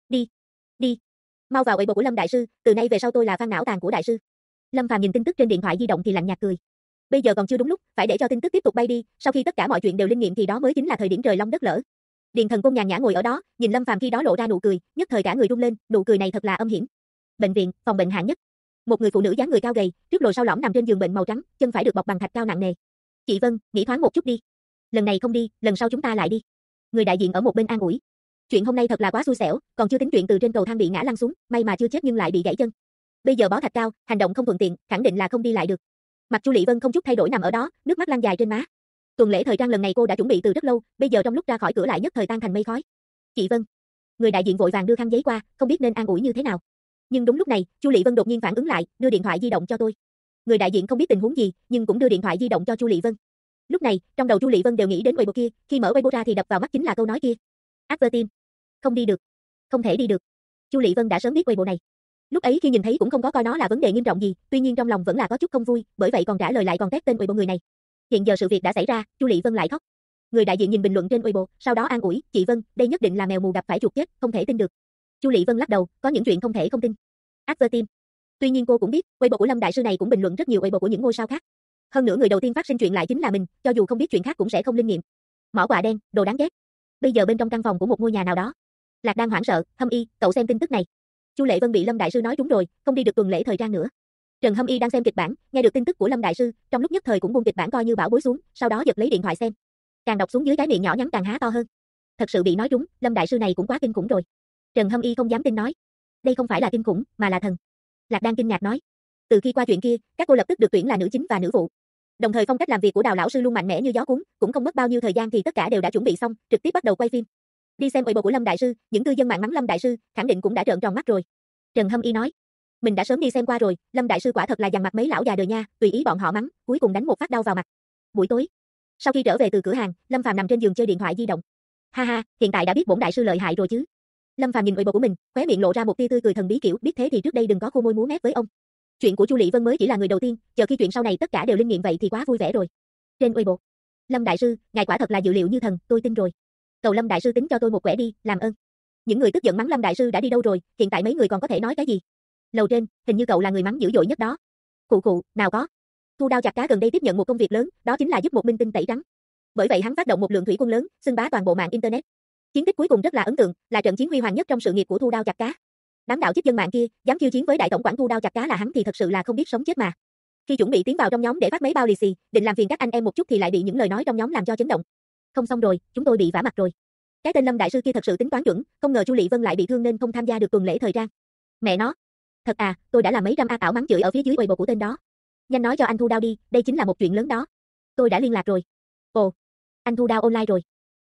Đi, mau vào Weibo của Lâm đại sư, từ nay về sau tôi là fan não tàn của đại sư. Lâm Phàm nhìn tin tức trên điện thoại di động thì lạnh nhạt cười. Bây giờ còn chưa đúng lúc, phải để cho tin tức tiếp tục bay đi, sau khi tất cả mọi chuyện đều linh nghiệm thì đó mới chính là thời điểm trời long đất lỡ. Điền Thần Côn nhàn nhã ngồi ở đó, nhìn Lâm Phàm khi đó lộ ra nụ cười, nhất thời cả người run lên, nụ cười này thật là âm hiểm. Bệnh viện, phòng bệnh hạng nhất. Một người phụ nữ dáng người cao gầy, trước lồi sau lõm nằm trên giường bệnh màu trắng, chân phải được bọc bằng thạch cao nặng nề. Chị Vân, nghĩ thoáng một chút đi. Lần này không đi, lần sau chúng ta lại đi. Người đại diện ở một bên an ủi. Chuyện hôm nay thật là quá xui xẻo, còn chưa tính chuyện từ trên cầu thang bị ngã lăn xuống, may mà chưa chết nhưng lại bị gãy chân. Bây giờ bó thạch cao, hành động không thuận tiện, khẳng định là không đi lại được. Mặt Chu Lệ Vân không chút thay đổi nằm ở đó, nước mắt lăn dài trên má. Tuần lễ thời trang lần này cô đã chuẩn bị từ rất lâu, bây giờ trong lúc ra khỏi cửa lại nhất thời tan thành mây khói. Chị Vân. Người đại diện vội vàng đưa khăn giấy qua, không biết nên an ủi như thế nào. Nhưng đúng lúc này, Chu Lệ Vân đột nhiên phản ứng lại, đưa điện thoại di động cho tôi. Người đại diện không biết tình huống gì, nhưng cũng đưa điện thoại di động cho Chu Lệ Vân. Lúc này, trong đầu Chu Lệ Vân đều nghĩ đến Weibo kia, khi mở Weibo ra thì đập vào mắt chính là câu nói kia. Advertime. Không đi được. Không thể đi được. Chu Lệ Vân đã sớm biết Weibo này. Lúc ấy khi nhìn thấy cũng không có coi nó là vấn đề nghiêm trọng gì, tuy nhiên trong lòng vẫn là có chút không vui, bởi vậy còn trả lời lại còn test tên Weibo người này. Hiện giờ sự việc đã xảy ra, Chu Lệ Vân lại khóc. Người đại diện nhìn bình luận trên Weibo, sau đó an ủi, chị Vân, đây nhất định là mèo mù gặp phải chuột chết, không thể tin được. Chu Lệ Vân lắc đầu, có những chuyện không thể không tin. Advertime. Tuy nhiên cô cũng biết, Weibo của Lâm đại sư này cũng bình luận rất nhiều Weibo của những ngôi sao khác. Hơn nữa người đầu tiên phát sinh chuyện lại chính là mình, cho dù không biết chuyện khác cũng sẽ không linh nghiệm. Mỏ quạ đen, đồ đáng ghét. Bây giờ bên trong căn phòng của một ngôi nhà nào đó, Lạc đang hoảng sợ, Hâm Y, cậu xem tin tức này. Chu Lệ Vân bị Lâm đại sư nói trúng rồi, không đi được tuần lễ thời trang nữa. Trần Hâm Y đang xem kịch bản, nghe được tin tức của Lâm đại sư, trong lúc nhất thời cũng buông kịch bản coi như bão bối xuống, sau đó giật lấy điện thoại xem. Càng đọc xuống dưới cái miệng nhỏ nhắn càng há to hơn. Thật sự bị nói trúng, Lâm đại sư này cũng quá kinh khủng rồi. Trần Hâm Y không dám tin nói, đây không phải là kinh khủng, mà là thần. Lạc đang kinh ngạc nói, từ khi qua chuyện kia, các cô lập tức được tuyển là nữ chính và nữ phụ. Đồng thời phong cách làm việc của Đào lão sư luôn mạnh mẽ như gió cuốn, cũng không mất bao nhiêu thời gian thì tất cả đều đã chuẩn bị xong, trực tiếp bắt đầu quay phim. Đi xem Weibo của Lâm đại sư, những cư dân mạng mắng Lâm đại sư, khẳng định cũng đã trợn tròn mắt rồi. Trần Hâm Y nói, mình đã sớm đi xem qua rồi, Lâm đại sư quả thật là dằn mặt mấy lão già đời nha, tùy ý bọn họ mắng, cuối cùng đánh một phát đau vào mặt. Buổi tối, sau khi trở về từ cửa hàng, Lâm Phàm nằm trên giường chơi điện thoại di động. Ha ha, hiện tại đã biết bổn đại sư lợi hại rồi chứ. Lâm Phàm nhìn Weibo của mình, khóe miệng lộ ra một tia tươi cười thần bí kiểu, biết thế thì trước đây đừng có khô môi múa mép với ông. Chuyện của Chu Lệ Vân mới chỉ là người đầu tiên, chờ khi chuyện sau này tất cả đều linh nghiệm vậy thì quá vui vẻ rồi. Trên Weibo, Lâm đại sư, ngài quả thật là dự liệu như thần, tôi tin rồi. Cầu Lâm đại sư tính cho tôi một quẻ đi, làm ơn. Những người tức giận mắng Lâm đại sư đã đi đâu rồi, hiện tại mấy người còn có thể nói cái gì? Lầu trên, hình như cậu là người mắng dữ dội nhất đó. Cụ, nào có. Thu Đao Chặt Cá gần đây tiếp nhận một công việc lớn, đó chính là giúp một minh tinh tẩy trắng. Bởi vậy hắn phát động một lượng thủy quân lớn, xưng bá toàn bộ mạng internet. Chiến tích cuối cùng rất là ấn tượng, là trận chiến huy hoàng nhất trong sự nghiệp của Thu Đao Chặt Cá. Đám đạo chích dân mạng kia, dám khiêu chiến với đại tổng quản Thu Đao Chặt Cá là hắn thì thật sự là không biết sống chết mà. Khi chuẩn bị tiến vào trong nhóm để phát mấy bao lì xì, định làm phiền các anh em một chút thì lại bị những lời nói trong nhóm làm cho chấn động. Không xong rồi, chúng tôi bị vả mặt rồi. Cái tên Lâm đại sư kia thật sự tính toán chuẩn, không ngờ Chu Lệ Vân lại bị thương nên không tham gia được tuần lễ thời trang. Mẹ nó, thật à, tôi đã làm mấy trăm a ảo mắng chửi ở phía dưới Weibo của tên đó. Nhanh nói cho anh Thu Đao đi, đây chính là một chuyện lớn đó. Tôi đã liên lạc rồi. Ồ, anh Thu Đao online rồi.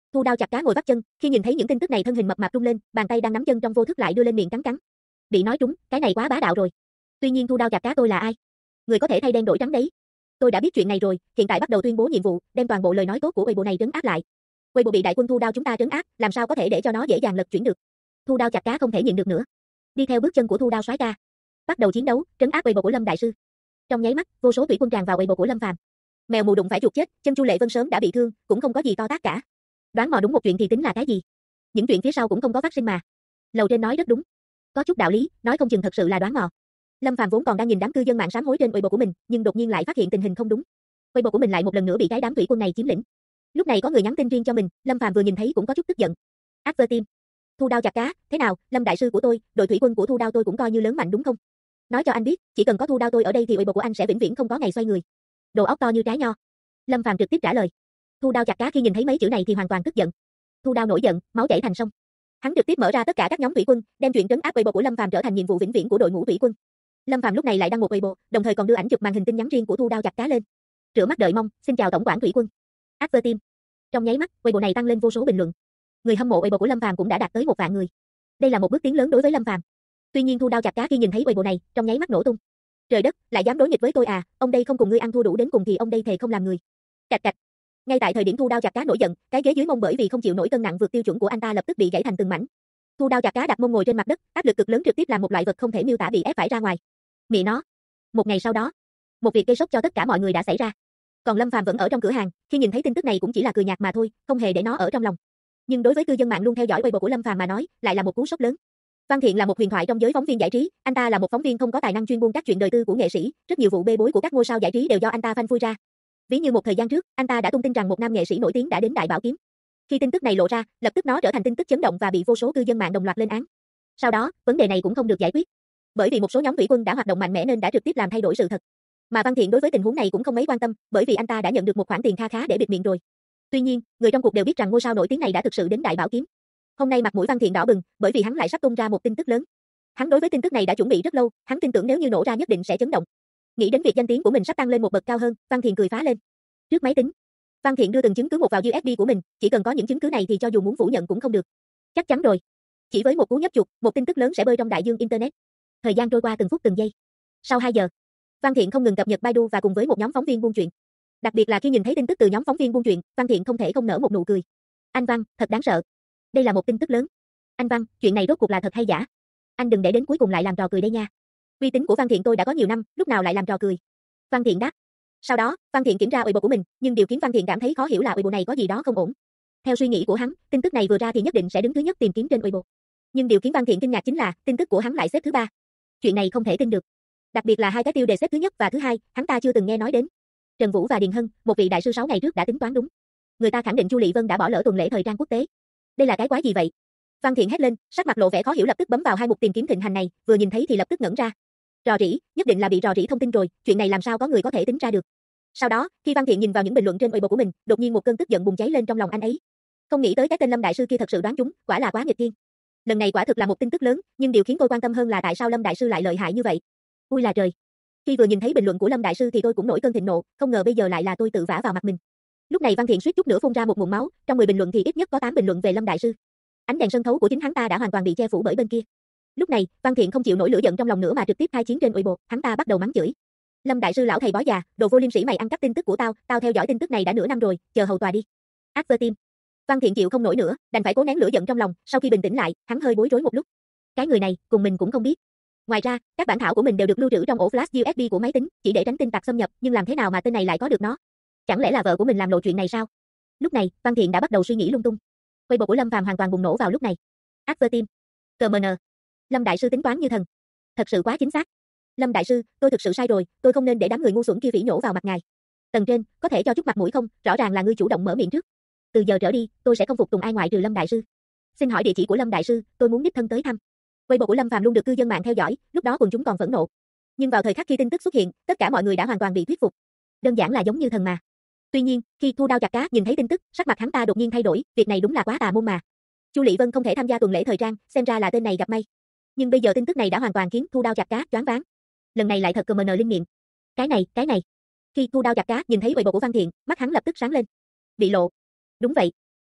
Thu Đao chặt cá ngồi vắt chân, khi nhìn thấy những tin tức này thân hình mập mạp rung lên, bàn tay đang nắm chân trong vô thức lại đưa lên miệng cắn cắn. Bị nói trúng, cái này quá bá đạo rồi. Tuy nhiên Thu Đao chặt cá tôi là ai? Người có thể thay đen đổi trắng đấy. Tôi đã biết chuyện này rồi, hiện tại bắt đầu tuyên bố nhiệm vụ, đem toàn bộ lời nói tốt của Weibo này trấn áp lại. Weibo bị đại quân Thu Đao chúng ta trấn áp, làm sao có thể để cho nó dễ dàng lật chuyển được? Thu Đao chặt cá không thể nhịn được nữa. Đi theo bước chân của Thu Đao soái ca, bắt đầu chiến đấu, trấn áp Weibo của Lâm đại sư. Trong nháy mắt, vô số thủy quân tràn vào Weibo của Lâm Phàm. Mèo mù đụng phải chuột chết, chân Chu Lệ Vân sớm đã bị thương, cũng không có gì to tát cả. Đoán mò đúng một chuyện thì tính là cái gì? Những chuyện phía sau cũng không có phát sinh mà. Lầu trên nói rất đúng. Có chút đạo lý, nói không chừng thật sự là đoán mò. Lâm Phàm vốn còn đang nhìn đám cư dân mạng sám hối trên Weibo của mình, nhưng đột nhiên lại phát hiện tình hình không đúng. Weibo của mình lại một lần nữa bị cái đám thủy quân này chiếm lĩnh. Lúc này có người nhắn tin riêng cho mình, Lâm Phàm vừa nhìn thấy cũng có chút tức giận. Advertim. Thu Đao chặt cá, thế nào, Lâm đại sư của tôi, đội thủy quân của Thu Đao tôi cũng coi như lớn mạnh đúng không? Nói cho anh biết, chỉ cần có Thu Đao tôi ở đây thì Weibo của anh sẽ vĩnh viễn không có ngày xoay người. Đồ óc to như trái nho. Lâm Phàm trực tiếp trả lời. Thu Đao chặt cá khi nhìn thấy mấy chữ này thì hoàn toàn tức giận. Thu Đao nổi giận, máu chảy thành sông. Hắn trực tiếp mở ra tất cả các nhóm thủy quân, đem chuyện trấn áp Weibo của Lâm Phàm trở thành nhiệm vụ vĩnh viễn của đội ngũ thủy quân. Lâm Phàm lúc này lại đăng một Weibo, đồng thời còn đưa ảnh chụp màn hình tin nhắn riêng của Thu Đao chặt cá lên. Rửa mắt đợi mong, xin chào tổng quản thủy quân. Advertim. Trong nháy mắt, Weibo này tăng lên vô số bình luận. Người hâm mộ Weibo của Lâm Phàm cũng đã đạt tới 1 vạn người. Đây là một bước tiến lớn đối với Lâm Phàm. Tuy nhiên Thu Đao chặt cá khi nhìn thấy Weibo này, trong nháy mắt nổ tung. Trời đất, lại dám đối nghịch với tôi à, ông đây không cùng ngươi ăn thua đủ đến cùng thì ông đây thề không làm người. Cạch cạch. Ngay tại thời điểm Thu Đao chặt cá nổi giận, cái ghế dưới mông bởi vì không chịu nổi cân nặng vượt tiêu chuẩn của anh ta lập tức bị gãy thành từng mảnh. Thu Đao chặt cá đặt mông ngồi trên mặt đất, áp lực cực lớn trực tiếp làm một loại vật không thể miêu tả bị ép phải ra ngoài. Mẹ nó. Một ngày sau đó, một việc gây sốc cho tất cả mọi người đã xảy ra. Còn Lâm Phàm vẫn ở trong cửa hàng, khi nhìn thấy tin tức này cũng chỉ là cười nhạt mà thôi, không hề để nó ở trong lòng. Nhưng đối với cư dân mạng luôn theo dõi Weibo của Lâm Phàm mà nói, lại là một cú sốc lớn. Văn Thiện là một huyền thoại trong giới phóng viên giải trí, anh ta là một phóng viên không có tài năng chuyên buôn các chuyện đời tư của nghệ sĩ, rất nhiều vụ bê bối của các ngôi sao giải trí đều do anh ta phanh phui ra. Ví như một thời gian trước, anh ta đã tung tin rằng một nam nghệ sĩ nổi tiếng đã đến Đại Bảo Kiếm. Khi tin tức này lộ ra, lập tức nó trở thành tin tức chấn động và bị vô số cư dân mạng đồng loạt lên án. Sau đó, vấn đề này cũng không được giải quyết. Bởi vì một số nhóm thủy quân đã hoạt động mạnh mẽ nên đã trực tiếp làm thay đổi sự thật. Mà Văn Thiện đối với tình huống này cũng không mấy quan tâm, bởi vì anh ta đã nhận được một khoản tiền kha khá để bịt miệng rồi. Tuy nhiên, người trong cuộc đều biết rằng ngôi sao nổi tiếng này đã thực sự đến Đại Bảo Kiếm. Hôm nay mặt mũi Văn Thiện đỏ bừng, bởi vì hắn lại sắp tung ra một tin tức lớn. Hắn đối với tin tức này đã chuẩn bị rất lâu, hắn tin tưởng nếu như nổ ra nhất định sẽ chấn động. Nghĩ đến việc danh tiếng của mình sắp tăng lên một bậc cao hơn, Văn Thiện cười phá lên. Trước máy tính, Văn Thiện đưa từng chứng cứ một vào USB của mình, chỉ cần có những chứng cứ này thì cho dù muốn phủ nhận cũng không được. Chắc chắn rồi. Chỉ với một cú nhấp chuột, một tin tức lớn sẽ bơi trong đại dương internet. Thời gian trôi qua từng phút từng giây. Sau 2 giờ, Văn Thiện không ngừng cập nhật Baidu và cùng với một nhóm phóng viên buôn chuyện. Đặc biệt là khi nhìn thấy tin tức từ nhóm phóng viên buôn chuyện, Văn Thiện không thể không nở một nụ cười. Anh Văn, thật đáng sợ. Đây là một tin tức lớn. Anh Văn, chuyện này rốt cuộc là thật hay giả? Anh đừng để đến cuối cùng lại làm trò cười đây nha. Uy tín của Văn Thiện tôi đã có nhiều năm, lúc nào lại làm trò cười? Văn Thiện đáp. Sau đó, Văn Thiện kiểm tra Weibo của mình, nhưng điều khiến Văn Thiện cảm thấy khó hiểu là Weibo này có gì đó không ổn. Theo suy nghĩ của hắn, tin tức này vừa ra thì nhất định sẽ đứng thứ nhất tìm kiếm trên Weibo. Nhưng điều khiến Văn Thiện kinh ngạc chính là, tin tức của hắn lại xếp thứ 3. Chuyện này không thể tin được. Đặc biệt là hai cái tiêu đề xếp thứ nhất và thứ hai, hắn ta chưa từng nghe nói đến. Trần Vũ và Điền Hân, một vị đại sư 6 ngày trước đã tính toán đúng. Người ta khẳng định Chu Lệ Vân đã bỏ lỡ tuần lễ thời trang quốc tế. Đây là cái quái gì vậy? Văn Thiện hét lên, sắc mặt lộ vẻ khó hiểu lập tức bấm vào hai mục tìm kiếm thịnh hành này, vừa nhìn thấy thì lập tức ngẩn ra. Rò rỉ, nhất định là bị rò rỉ thông tin rồi, chuyện này làm sao có người có thể tính ra được. Sau đó, khi Văn Thiện nhìn vào những bình luận trên Weibo của mình, đột nhiên một cơn tức giận bùng cháy lên trong lòng anh ấy. Không nghĩ tới cái tên Lâm đại sư kia thật sự đoán trúng, quả là quá nghịch thiên. Lần này quả thực là một tin tức lớn, nhưng điều khiến tôi quan tâm hơn là tại sao Lâm đại sư lại lợi hại như vậy. Ui là trời. Khi vừa nhìn thấy bình luận của Lâm đại sư thì tôi cũng nổi cơn thịnh nộ, không ngờ bây giờ lại là tôi tự vả vào mặt mình. Lúc này Văn Thiện suýt chút nữa phun ra một ngụm máu, trong 10 bình luận thì ít nhất có 8 bình luận về Lâm đại sư. Ánh đèn sân khấu của chính hắn ta đã hoàn toàn bị che phủ bởi bên kia. Lúc này, Văn Thiện không chịu nổi lửa giận trong lòng nữa mà trực tiếp khai chiến trên Weibo, hắn ta bắt đầu mắng chửi. Lâm đại sư lão thầy bói già, đồ vô liêm sĩ mày ăn cắp tin tức của tao theo dõi tin tức này đã nửa năm rồi, chờ hầu tòa đi. Advertim. Văn Thiện chịu không nổi nữa, đành phải cố nén lửa giận trong lòng, sau khi bình tĩnh lại, hắn hơi bối rối một lúc. Cái người này, cùng mình cũng không biết. Ngoài ra, các bản thảo của mình đều được lưu trữ trong ổ flash USB của máy tính, chỉ để tránh tin tặc xâm nhập, nhưng làm thế nào mà tên này lại có được nó? Chẳng lẽ là vợ của mình làm lộ chuyện này sao? Lúc này, Văn Thiện đã bắt đầu suy nghĩ lung tung. Weibo của Lâm Phàm hoàn toàn bùng nổ vào lúc này. Advertim. CMN. Lâm đại sư tính toán như thần. Thật sự quá chính xác. Lâm đại sư, tôi thực sự sai rồi, tôi không nên để đám người ngu xuẩn kia phỉ nhổ vào mặt ngài. Tầng trên, có thể cho chút mặt mũi không, rõ ràng là ngươi chủ động mở miệng trước. Từ giờ trở đi, tôi sẽ không phục tùng ai ngoại trừ Lâm đại sư. Xin hỏi địa chỉ của Lâm đại sư, tôi muốn đích thân tới thăm. Weibo của Lâm Phàm luôn được cư dân mạng theo dõi, lúc đó quần chúng còn phẫn nộ. Nhưng vào thời khắc khi tin tức xuất hiện, tất cả mọi người đã hoàn toàn bị thuyết phục. Đơn giản là giống như thần mà. Tuy nhiên, khi Thu Đao chặt cá nhìn thấy tin tức, sắc mặt hắn ta đột nhiên thay đổi, việc này đúng là quá tà môn mà. Chu Lệ Vân không thể tham gia tuần lễ thời trang, xem ra là tên này gặp may. Nhưng bây giờ tin tức này đã hoàn toàn khiến Thu Đao chặt cá choáng váng. Lần này lại thật CMN linh nghiệm. Cái này. Khi Thu Đao chặt cá nhìn thấy Weibo của Văn Thiện, mắt hắn lập tức sáng lên. Bị lộ. Đúng vậy.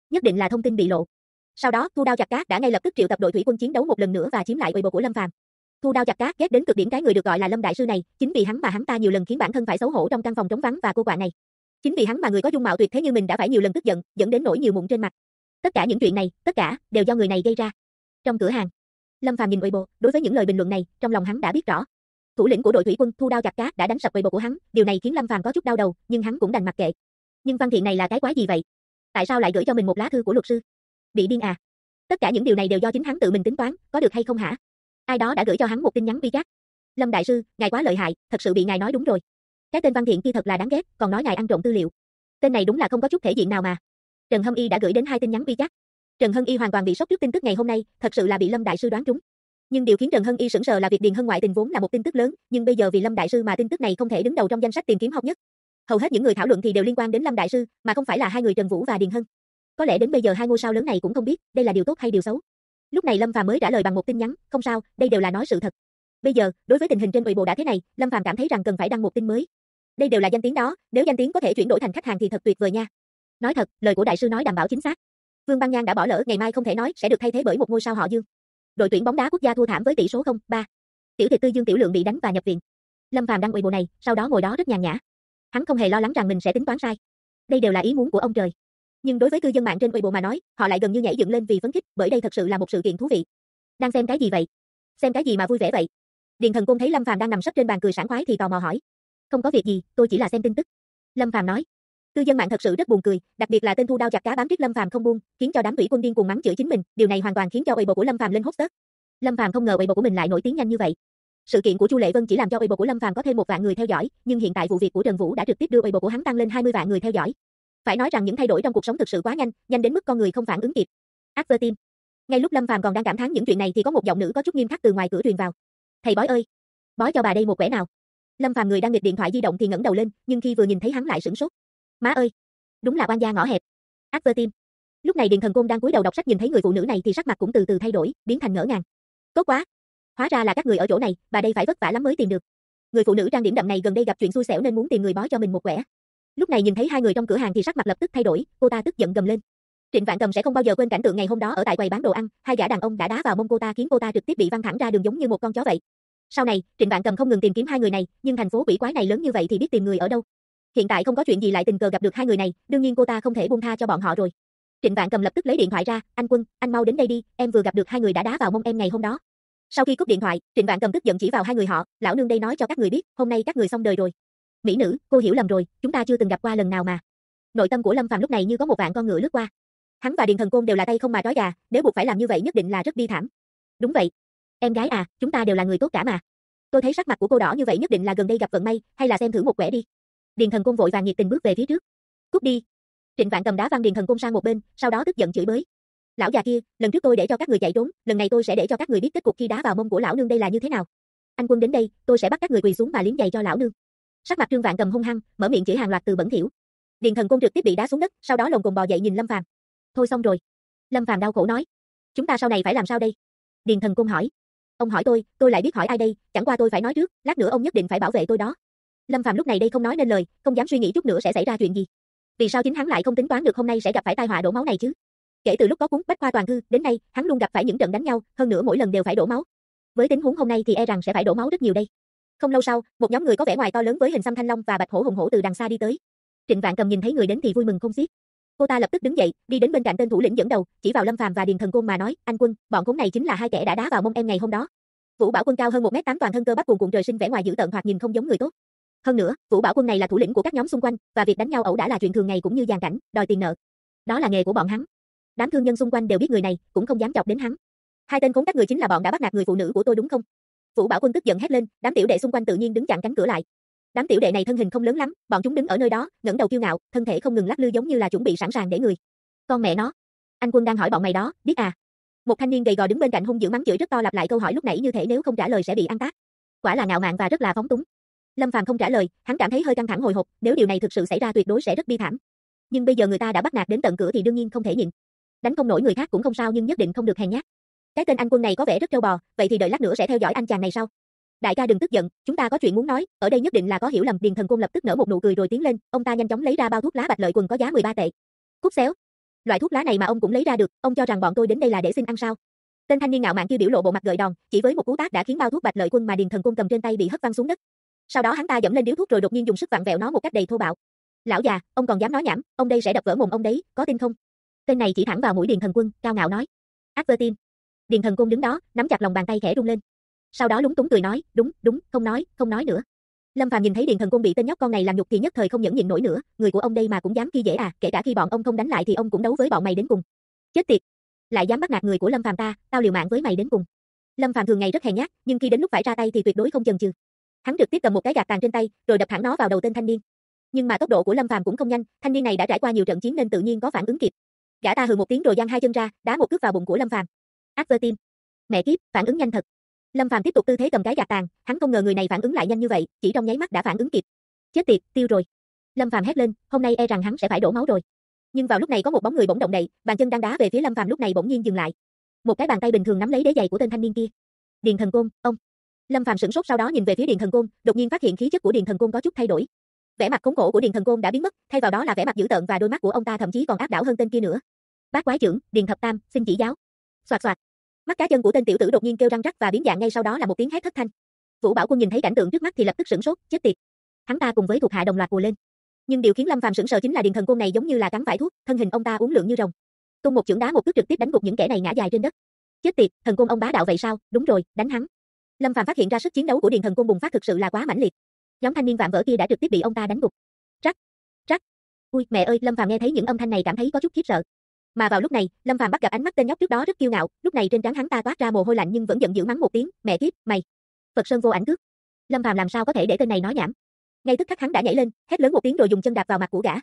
Nhất định là thông tin bị lộ. Sau đó, Thu Đao Chặt Cát đã ngay lập tức triệu tập đội thủy quân chiến đấu một lần nữa và chiếm lại Weibo của Lâm Phàm. Thu Đao Chặt Cát ghét đến cực điểm cái người được gọi là Lâm đại sư này, chính vì hắn mà hắn ta nhiều lần khiến bản thân phải xấu hổ trong căn phòng trống vắng và cô quạnh này. Chính vì hắn mà người có dung mạo tuyệt thế như mình đã phải nhiều lần tức giận, dẫn đến nỗi nhiều mụn trên mặt. Tất cả những chuyện này, tất cả đều do người này gây ra. Trong cửa hàng, Lâm Phàm nhìn Weibo, đối với những lời bình luận này, trong lòng hắn đã biết rõ. Thủ lĩnh của đội thủy quân Thu Đao Chặt Cát đã đánh sập Weibo của hắn, điều này khiến Lâm Phàm có chút đau đầu, nhưng hắn cũng đành mặc kệ. Nhưng văn kiện này là cái quái gì vậy? Tại sao lại gửi cho mình một lá thư của luật sư? Bị điên à? Tất cả những điều này đều do chính hắn tự mình tính toán, có được hay không hả? Ai đó đã gửi cho hắn một tin nhắn WeChat. Lâm đại sư, ngài quá lợi hại, thật sự bị ngài nói đúng rồi. Cái tên văn thiện kia thật là đáng ghét, còn nói ngài ăn trộm tư liệu. Tên này đúng là không có chút thể diện nào mà. Trần Hâm Y đã gửi đến 2 tin nhắn WeChat. Trần Hân Y hoàn toàn bị sốc trước tin tức ngày hôm nay, thật sự là bị Lâm đại sư đoán trúng. Nhưng điều khiến Trần Hân Y sững sờ là việc Điền Hân ngoại tình vốn là một tin tức lớn, nhưng bây giờ vì Lâm đại sư mà tin tức này không thể đứng đầu trong danh sách tìm kiếm hot nhất. Hầu hết những người thảo luận thì đều liên quan đến Lâm đại sư, mà không phải là hai người Trần Vũ và Điền Hân. Có lẽ đến bây giờ hai ngôi sao lớn này cũng không biết đây là điều tốt hay điều xấu. Lúc này Lâm Phàm mới trả lời bằng một tin nhắn, không sao, đây đều là nói sự thật. Bây giờ, đối với tình hình trên Weibo đã thế này, Lâm Phàm cảm thấy rằng cần phải đăng một tin mới. Đây đều là danh tiếng đó, nếu danh tiếng có thể chuyển đổi thành khách hàng thì thật tuyệt vời nha. Nói thật, lời của đại sư nói đảm bảo chính xác. Vương Băng Nhan đã bỏ lỡ, ngày mai không thể nói sẽ được thay thế bởi một ngôi sao họ Dương. Đội tuyển bóng đá quốc gia thua thảm với tỷ số 0-3. Tiểu thiệt tư Dương Tiểu Lượng bị đánh và nhập viện. Lâm Phàm đăng Weibo này, sau đó ngồi đó rất nhàn nhã. Hắn không hề lo lắng rằng mình sẽ tính toán sai. Đây đều là ý muốn của ông trời. Nhưng đối với cư dân mạng trên Weibo mà nói, họ lại gần như nhảy dựng lên vì phấn khích, bởi đây thật sự là một sự kiện thú vị. Đang xem cái gì vậy? Xem cái gì mà vui vẻ vậy? Điền Thần Côn thấy Lâm Phàm đang nằm sấp trên bàn cười sảng khoái thì tò mò hỏi. Không có việc gì, tôi chỉ là xem tin tức. Lâm Phàm nói. Cư dân mạng thật sự rất buồn cười, đặc biệt là tên Thu Đao Chặt Cá bám riết Lâm Phàm không buông, khiến cho đám thủy quân điên cuồng mắng chửi chính mình, điều này hoàn toàn khiến cho Weibo của Lâm Phàm lên hot search. Lâm Phàm không ngờ Weibo của mình lại nổi tiếng nhanh như vậy. Sự kiện của Chu Lệ Vân chỉ làm cho Weibo của Lâm Phàm có thêm 1 vạn người theo dõi, nhưng hiện tại vụ việc của Trần Vũ đã trực tiếp đưa Weibo của hắn tăng lên 20 vạn người theo dõi. Phải nói rằng những thay đổi trong cuộc sống thực sự quá nhanh, nhanh đến mức con người không phản ứng kịp. After team. Ngay lúc Lâm Phàm còn đang cảm thán những chuyện này thì có một giọng nữ có chút nghiêm khắc từ ngoài cửa truyền vào. Thầy bói ơi, bói cho bà đây một quẻ nào. Lâm Phàm người đang nghịch điện thoại di động thì ngẩng đầu lên, nhưng khi vừa nhìn thấy hắn lại sửng sốt. Má ơi, đúng là oan gia ngõ hẹp. After team. Lúc này Điền Thần Côn đang cúi đầu đọc sách nhìn thấy người phụ nữ này thì sắc mặt cũng từ từ thay đổi, biến thành ngỡ ngàng. Tốt quá, hóa ra là các người ở chỗ này, bà đây phải vất vả lắm mới tìm được. Người phụ nữ trang điểm đậm này gần đây gặp chuyện xui xẻo nên muốn tìm người bói cho mình một quẻ. Lúc này nhìn thấy hai người trong cửa hàng thì sắc mặt lập tức thay đổi, cô ta tức giận gầm lên. Trịnh Vạn Cầm sẽ không bao giờ quên cảnh tượng ngày hôm đó ở tại quầy bán đồ ăn, hai gã đàn ông đã đá vào mông cô ta khiến cô ta trực tiếp bị văng thẳng ra đường giống như một con chó vậy. Sau này, Trịnh Vạn Cầm không ngừng tìm kiếm hai người này, nhưng thành phố quỷ quái này lớn như vậy thì biết tìm người ở đâu. Hiện tại không có chuyện gì lại tình cờ gặp được hai người này, đương nhiên cô ta không thể buông tha cho bọn họ rồi. Trịnh Vạn Cầm lập tức lấy điện thoại ra, anh Quân, anh mau đến đây đi, em vừa gặp được hai người đã đá vào mông em ngày hôm đó. Sau khi cúp điện thoại, Trịnh Vạn Cầm tức giận chỉ vào hai người họ, lão nương đây nói cho các người biết, hôm nay các người xong đời rồi. Mỹ nữ, cô hiểu lầm rồi, chúng ta chưa từng gặp qua lần nào mà. Nội tâm của Lâm Phàm lúc này như có một vạn con ngựa lướt qua. Hắn và Điền Thần Côn đều là tay không mà trói gà, nếu buộc phải làm như vậy nhất định là rất bi thảm. Đúng vậy. Em gái à, chúng ta đều là người tốt cả mà. Tôi thấy sắc mặt của cô đỏ như vậy nhất định là gần đây gặp vận may, hay là xem thử một quẻ đi. Điền Thần Côn vội vàng nhiệt tình bước về phía trước. Cút đi. Trịnh Vạn Cầm đá văng Điền Thần Côn sang một bên, sau đó tức giận chửi bới. Lão già kia, lần trước tôi để cho các người chạy trốn, lần này tôi sẽ để cho các người biết kết cục khi đá vào mông của lão nương đây là như thế nào. Anh Quân đến đây, tôi sẽ bắt các người quỳ xuống mà liếm giày cho lão nương. Sắc mặt Trương Vạn Cầm hung hăng, mở miệng chửi hàng loạt từ bẩn thỉu. Điền Thần Côn trực tiếp bị đá xuống đất, sau đó lồng cồn bò dậy nhìn Lâm Phàm. Thôi xong rồi. Lâm Phàm đau khổ nói. Chúng ta sau này phải làm sao đây? Điền Thần Côn hỏi. Ông hỏi tôi lại biết hỏi ai đây, chẳng qua tôi phải nói trước, lát nữa ông nhất định phải bảo vệ tôi đó. Lâm Phàm lúc này đây không nói nên lời, không dám suy nghĩ chút nữa sẽ xảy ra chuyện gì. Vì sao chính hắn lại không tính toán được hôm nay sẽ gặp phải tai họa đổ máu này chứ? Kể từ lúc có cuốn Bách khoa toàn thư, đến nay, hắn luôn gặp phải những trận đánh nhau, hơn nữa mỗi lần đều phải đổ máu. Với tình huống hôm nay thì e rằng sẽ phải đổ máu rất nhiều đây. Không lâu sau, một nhóm người có vẻ ngoài to lớn với hình xăm thanh long và bạch hổ hùng hổ từ đằng xa đi tới. Trịnh Vạn Cầm nhìn thấy người đến thì vui mừng không xiết. Cô ta lập tức đứng dậy, đi đến bên cạnh tên thủ lĩnh dẫn đầu, chỉ vào Lâm Phàm và Điền Thần Côn mà nói, anh Quân, bọn khốn này chính là hai kẻ đã đá vào mông em ngày hôm đó. Vũ Bảo Quân cao hơn 1m8 toàn thân cơ bắp cuồn cuộn trời sinh vẻ ngoài dữ tợn thoạt nhìn không giống người tốt. Hơn nữa, Vũ Bảo Quân này là thủ lĩnh của các nhóm xung quanh, và việc đánh nhau ẩu đả là chuyện thường ngày cũng như dàn cảnh, đòi tiền nợ. Đó là nghề của bọn hắn. Đám thương nhân xung quanh đều biết người này, cũng không dám chọc đến hắn. Hai tên khốn các người chính là bọn đã bắt nạt người phụ nữ của tôi đúng không? Vũ Bảo Quân tức giận hét lên, đám tiểu đệ xung quanh tự nhiên đứng chặn cánh cửa lại. Đám tiểu đệ này thân hình không lớn lắm, bọn chúng đứng ở nơi đó, ngẩng đầu kiêu ngạo, thân thể không ngừng lắc lư giống như là chuẩn bị sẵn sàng để người. Con mẹ nó, anh Quân đang hỏi bọn mày đó, biết à? Một thanh niên gầy gò đứng bên cạnh hung dữ mắng chửi rất to lặp lại câu hỏi lúc nãy như thể nếu không trả lời sẽ bị ăn tát. Quả là ngạo mạn và rất là phóng túng. Lâm Phàm không trả lời, hắn cảm thấy hơi căng thẳng hồi hộp, nếu điều này thực sự xảy ra tuyệt đối sẽ rất bi thảm. Nhưng bây giờ người ta đã bắt nạt đến tận cửa thì đương nhiên không thể nhịn. Đánh không nổi người khác cũng không sao nhưng nhất định không được hèn nhát. Cái tên anh Quân này có vẻ rất trâu bò, vậy thì đợi lát nữa sẽ theo dõi anh chàng này sau. Đại ca đừng tức giận, chúng ta có chuyện muốn nói, ở đây nhất định là có hiểu lầm. Điền Thần Côn lập tức nở một nụ cười rồi tiến lên, ông ta nhanh chóng lấy ra bao thuốc lá Bạch Lợi Quần có giá 13 tệ. Cút xéo. Loại thuốc lá này mà ông cũng lấy ra được, ông cho rằng bọn tôi đến đây là để xin ăn sao? Tên thanh niên ngạo mạn kia biểu lộ bộ mặt gợi đòn, chỉ với một cú tát đã khiến bao thuốc Bạch Lợi Quân mà Điền Thần Côn cầm trên tay bị hất văng xuống đất. Sau đó hắn ta giẫm lên điếu thuốc rồi đột nhiên dùng sức vặn vẹo nó một cách đầy thô bạo. Lão già, ông còn dám nói nhảm, ông đây sẽ đập vỡ mồm ông đấy, có tin không? Tên này chỉ thẳng vào mũi Điền Thần Quân, cao ngạo nói. Ác vơ tin. Điền Thần Côn đứng đó, nắm chặt lòng bàn tay khẽ rung lên. Sau đó lúng túng cười nói, đúng, không nói nữa. Lâm Phàm nhìn thấy Điền Thần Côn bị tên nhóc con này làm nhục thì nhất thời không nhẫn nhịn nổi nữa, người của ông đây mà cũng dám khi dễ à, kể cả khi bọn ông không đánh lại thì ông cũng đấu với bọn mày đến cùng. Chết tiệt, lại dám bắt nạt người của Lâm Phàm ta, tao liều mạng với mày đến cùng. Lâm Phàm thường ngày rất hèn nhát, nhưng khi đến lúc phải ra tay thì tuyệt đối không chần chừ. Hắn trực tiếp cầm một cái gạt tàn trên tay, rồi đập thẳng nó vào đầu tên thanh niên. Nhưng mà tốc độ của Lâm Phàm cũng không nhanh, thanh niên này đã trải qua nhiều trận chiến nên tự nhiên có phản ứng kịp. Gã ta hừ một tiếng rồi giang hai chân ra, đá một cước vào bụng của Lâm Phàm. Ác vơ tim. Mẹ kiếp, phản ứng nhanh thật. Lâm Phàm tiếp tục tư thế cầm cái gạt tàn, hắn không ngờ người này phản ứng lại nhanh như vậy, chỉ trong nháy mắt đã phản ứng kịp. Chết tiệt, tiêu rồi. Lâm Phàm hét lên, hôm nay e rằng hắn sẽ phải đổ máu rồi. Nhưng vào lúc này có một bóng người bỗng động đậy, bàn chân đang đá về phía Lâm Phàm lúc này bỗng nhiên dừng lại. Một cái bàn tay bình thường nắm lấy đế giày của tên thanh niên kia. Điền Thần Côn, ông. Lâm Phàm sửng sốt sau đó nhìn về phía Điền Thần Côn, đột nhiên phát hiện khí chất của Điền Thần Côn có chút thay đổi. Vẻ mặt khốn khổ của Điền Thần Côn đã biến mất, thay vào đó là vẻ mặt dữ tợn và đôi mắt của ông ta thậm chí còn áp đảo hơn tên kia nữa. Bác quái trưởng, Điền Thập Tam, xin chỉ giáo. Soạt soạt. Mắt cá chân của tên tiểu tử đột nhiên kêu răng rắc và biến dạng ngay sau đó là một tiếng hét thất thanh. Vũ Bảo Quân nhìn thấy cảnh tượng trước mắt thì lập tức sửng sốt, chết tiệt. Hắn ta cùng với thuộc hạ đồng loạt ùa lên. Nhưng điều khiến Lâm Phàm sững sờ chính là Điền Thần Côn này giống như là cắn phải thuốc, thân hình ông ta uốn lượn như rồng. Tung một chưởng đá một cước trực tiếp đánh gục những kẻ này ngã dài trên đất. Chết tiệt, Thần Côn ông bá đạo vậy sao? Đúng rồi, đánh hắn. Lâm Phàm phát hiện ra sức chiến đấu của Điền Thần Côn bùng phát thực sự là quá mãnh liệt. Nhóm thanh niên vạm vỡ kia đã trực tiếp bị ông ta đánh gục. Rắc, rắc. Ui, mẹ ơi, Lâm Phàm nghe thấy những âm thanh này cảm thấy có chút khiếp sợ. Mà vào lúc này, Lâm Phàm bắt gặp ánh mắt tên nhóc trước đó rất kiêu ngạo, lúc này trên trán hắn ta toát ra mồ hôi lạnh nhưng vẫn giận dữ mắng một tiếng, mẹ kiếp, mày. Phật Sơn vô ảnh cước. Lâm Phàm làm sao có thể để tên này nói nhảm. Ngay tức khắc hắn đã nhảy lên, hét lớn một tiếng rồi dùng chân đạp vào mặt của gã.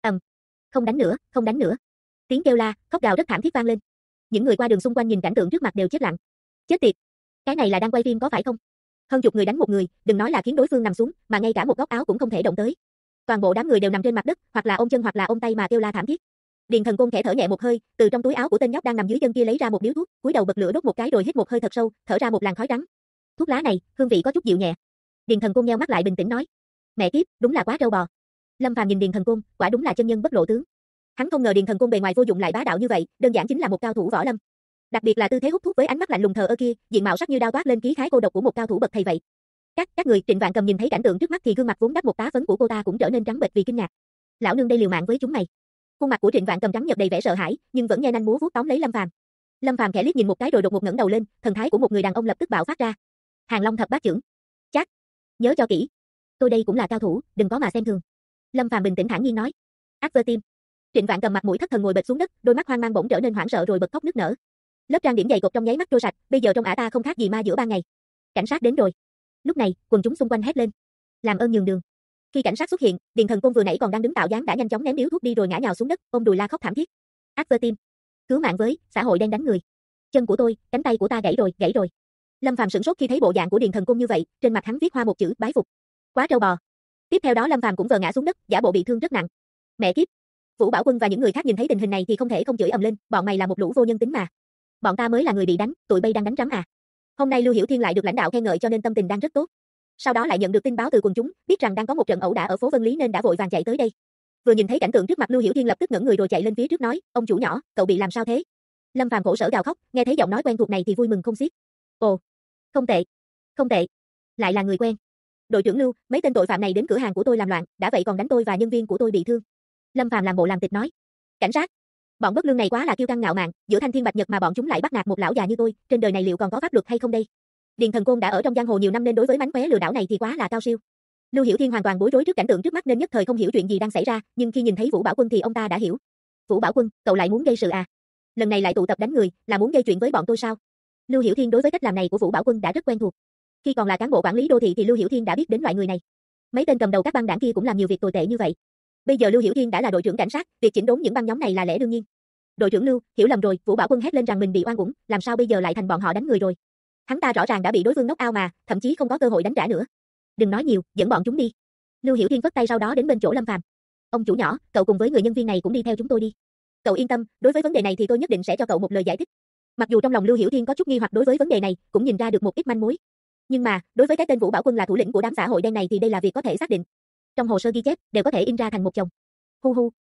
Không đánh nữa, không đánh nữa. Tiếng kêu la, khóc gào rất thảm thiết vang lên. Những người qua đường xung quanh nhìn cảnh tượng trước mặt đều chết lặng. Chết tiệt, cái này là đang quay phim có phải không? Hơn chục người đánh một người, đừng nói là khiến đối phương nằm xuống, mà ngay cả một góc áo cũng không thể động tới. Toàn bộ đám người đều nằm trên mặt đất, hoặc là ôm chân hoặc là ôm tay mà kêu la thảm thiết. Điền Thần Côn khẽ thở nhẹ một hơi, từ trong túi áo của tên nhóc đang nằm dưới chân kia lấy ra một điếu thuốc, cúi đầu bật lửa đốt một cái rồi hít một hơi thật sâu, thở ra một làn khói trắng. Thuốc lá này, hương vị có chút dịu nhẹ. Điền Thần Côn nheo mắt lại bình tĩnh nói: "Mẹ kiếp, đúng là quá trâu bò." Lâm Phàm nhìn Điền Thần Côn, quả đúng là chân nhân bất lộ tướng. Hắn không ngờ Điền Thần Côn bề ngoài vô dụng lại bá đạo như vậy, đơn giản chính là một cao thủ võ lâm. Đặc biệt là tư thế hút thuốc với ánh mắt lạnh lùng thờ ơ kia, diện mạo sắc như đao toát lên khí khái cô độc của một cao thủ bậc thầy vậy. Các người, Trịnh Vạn Cầm nhìn thấy cảnh tượng trước mắt thì gương mặt vốn đắp một tá phấn của cô ta cũng trở nên trắng bệch vì kinh ngạc. Lão nương đây liều mạng với chúng mày. Khuôn mặt của Trịnh Vạn Cầm trắng nhợt đầy vẻ sợ hãi, nhưng vẫn nhe nanh múa vuốt tóm lấy Lâm Phàm. Lâm Phàm khẽ liếc nhìn một cái rồi đột ngột ngẩng đầu lên, thần thái của một người đàn ông lập tức bạo phát ra. Hàng Long thập bát chưởng. Chắc. Nhớ cho kỹ. Tôi đây cũng là cao thủ, đừng có mà xem thường. Lâm Phàm bình tĩnh thản nhiên nói. Ác vơ tim. Trịnh Vạn Cầm mặt mũi thất thần ngồi bệt xuống đất, đôi mắt hoang mang bỗng trở nên hoảng sợ rồi bật khóc nức nở. Lớp trang điểm dày cộp trong nháy mắt trôi sạch, bây giờ trong ả ta không khác gì ma giữa ban ngày. Cảnh sát đến rồi. Lúc này, quần chúng xung quanh hét lên. Làm ơn nhường đường. Khi cảnh sát xuất hiện, Điền Thần Côn vừa nãy còn đang đứng tạo dáng đã nhanh chóng ném điếu thuốc đi rồi ngã nhào xuống đất, ôm đùi la khóc thảm thiết. Ác vơ tim. Cứu mạng với, xã hội đen đánh người. Chân của tôi, cánh tay của ta gãy rồi, gãy rồi. Lâm Phàm sửng sốt khi thấy bộ dạng của Điền Thần Côn như vậy, trên mặt hắn viết hoa một chữ, bái phục. Quá trâu bò. Tiếp theo đó Lâm Phàm cũng vờ ngã xuống đất, giả bộ bị thương rất nặng. Mẹ kiếp. Vũ Bảo Quân và những người khác nhìn thấy tình hình này thì không thể không chửi ầm lên, bọn mày là một lũ vô nhân tính mà. Bọn ta mới là người bị đánh, tụi bay đang đánh rắm à. Hôm nay Lưu Hiểu Thiên lại được lãnh đạo khen ngợi cho nên tâm tình đang rất tốt. Sau đó lại nhận được tin báo từ quần chúng, biết rằng đang có một trận ẩu đả ở phố Vân Lý nên đã vội vàng chạy tới đây. Vừa nhìn thấy cảnh tượng trước mặt Lưu Hiểu Thiên lập tức ngẩng người rồi chạy lên phía trước nói, ông chủ nhỏ, cậu bị làm sao thế? Lâm Phàm khổ sở gào khóc, nghe thấy giọng nói quen thuộc này thì vui mừng không xiết. Ồ, không tệ, không tệ, lại là người quen. Đội trưởng Lưu, mấy tên tội phạm này đến cửa hàng của tôi làm loạn, đã vậy còn đánh tôi và nhân viên của tôi bị thương. Lâm Phàm làm bộ làm tịch nói, cảnh sát, bọn bất lương này quá là kiêu căng ngạo mạn, giữa thanh thiên bạch nhật mà bọn chúng lại bắt nạt một lão già như tôi, trên đời này liệu còn có pháp luật hay không đây? Điền Thần Côn đã ở trong giang hồ nhiều năm nên đối với mánh khóe lừa đảo này thì quá là cao siêu. Lưu Hiểu Thiên hoàn toàn bối rối trước cảnh tượng trước mắt nên nhất thời không hiểu chuyện gì đang xảy ra, nhưng khi nhìn thấy Vũ Bảo Quân thì ông ta đã hiểu. Vũ Bảo Quân, cậu lại muốn gây sự à? Lần này lại tụ tập đánh người, là muốn gây chuyện với bọn tôi sao? Lưu Hiểu Thiên đối với cách làm này của Vũ Bảo Quân đã rất quen thuộc. Khi còn là cán bộ quản lý đô thị thì Lưu Hiểu Thiên đã biết đến loại người này. Mấy tên cầm đầu các băng đảng kia cũng làm nhiều việc tồi tệ như vậy. Bây giờ Lưu Hiểu Thiên đã là đội trưởng cảnh sát, việc chỉnh đốn những băng nhóm này là lẽ đương nhiên. Đội trưởng Lưu, hiểu lầm rồi, Vũ Bảo Quân hét lên rằng mình bị oan uổng, làm sao bây giờ lại thành bọn họ đánh người rồi? Hắn ta rõ ràng đã bị đối phương knock out mà, thậm chí không có cơ hội đánh trả nữa. Đừng nói nhiều, dẫn bọn chúng đi. Lưu Hiểu Thiên vất tay sau đó đến bên chỗ Lâm Phàm. Ông chủ nhỏ, cậu cùng với người nhân viên này cũng đi theo chúng tôi đi. Cậu yên tâm, đối với vấn đề này thì tôi nhất định sẽ cho cậu một lời giải thích. Mặc dù trong lòng Lưu Hiểu Thiên có chút nghi hoặc đối với vấn đề này, cũng nhìn ra được một ít manh mối. Nhưng mà, đối với cái tên Vũ Bảo Quân là thủ lĩnh của đám xã hội đen này thì đây là việc có thể xác định. Trong hồ sơ ghi chép đều có thể in ra thành một chồng. Hu hu.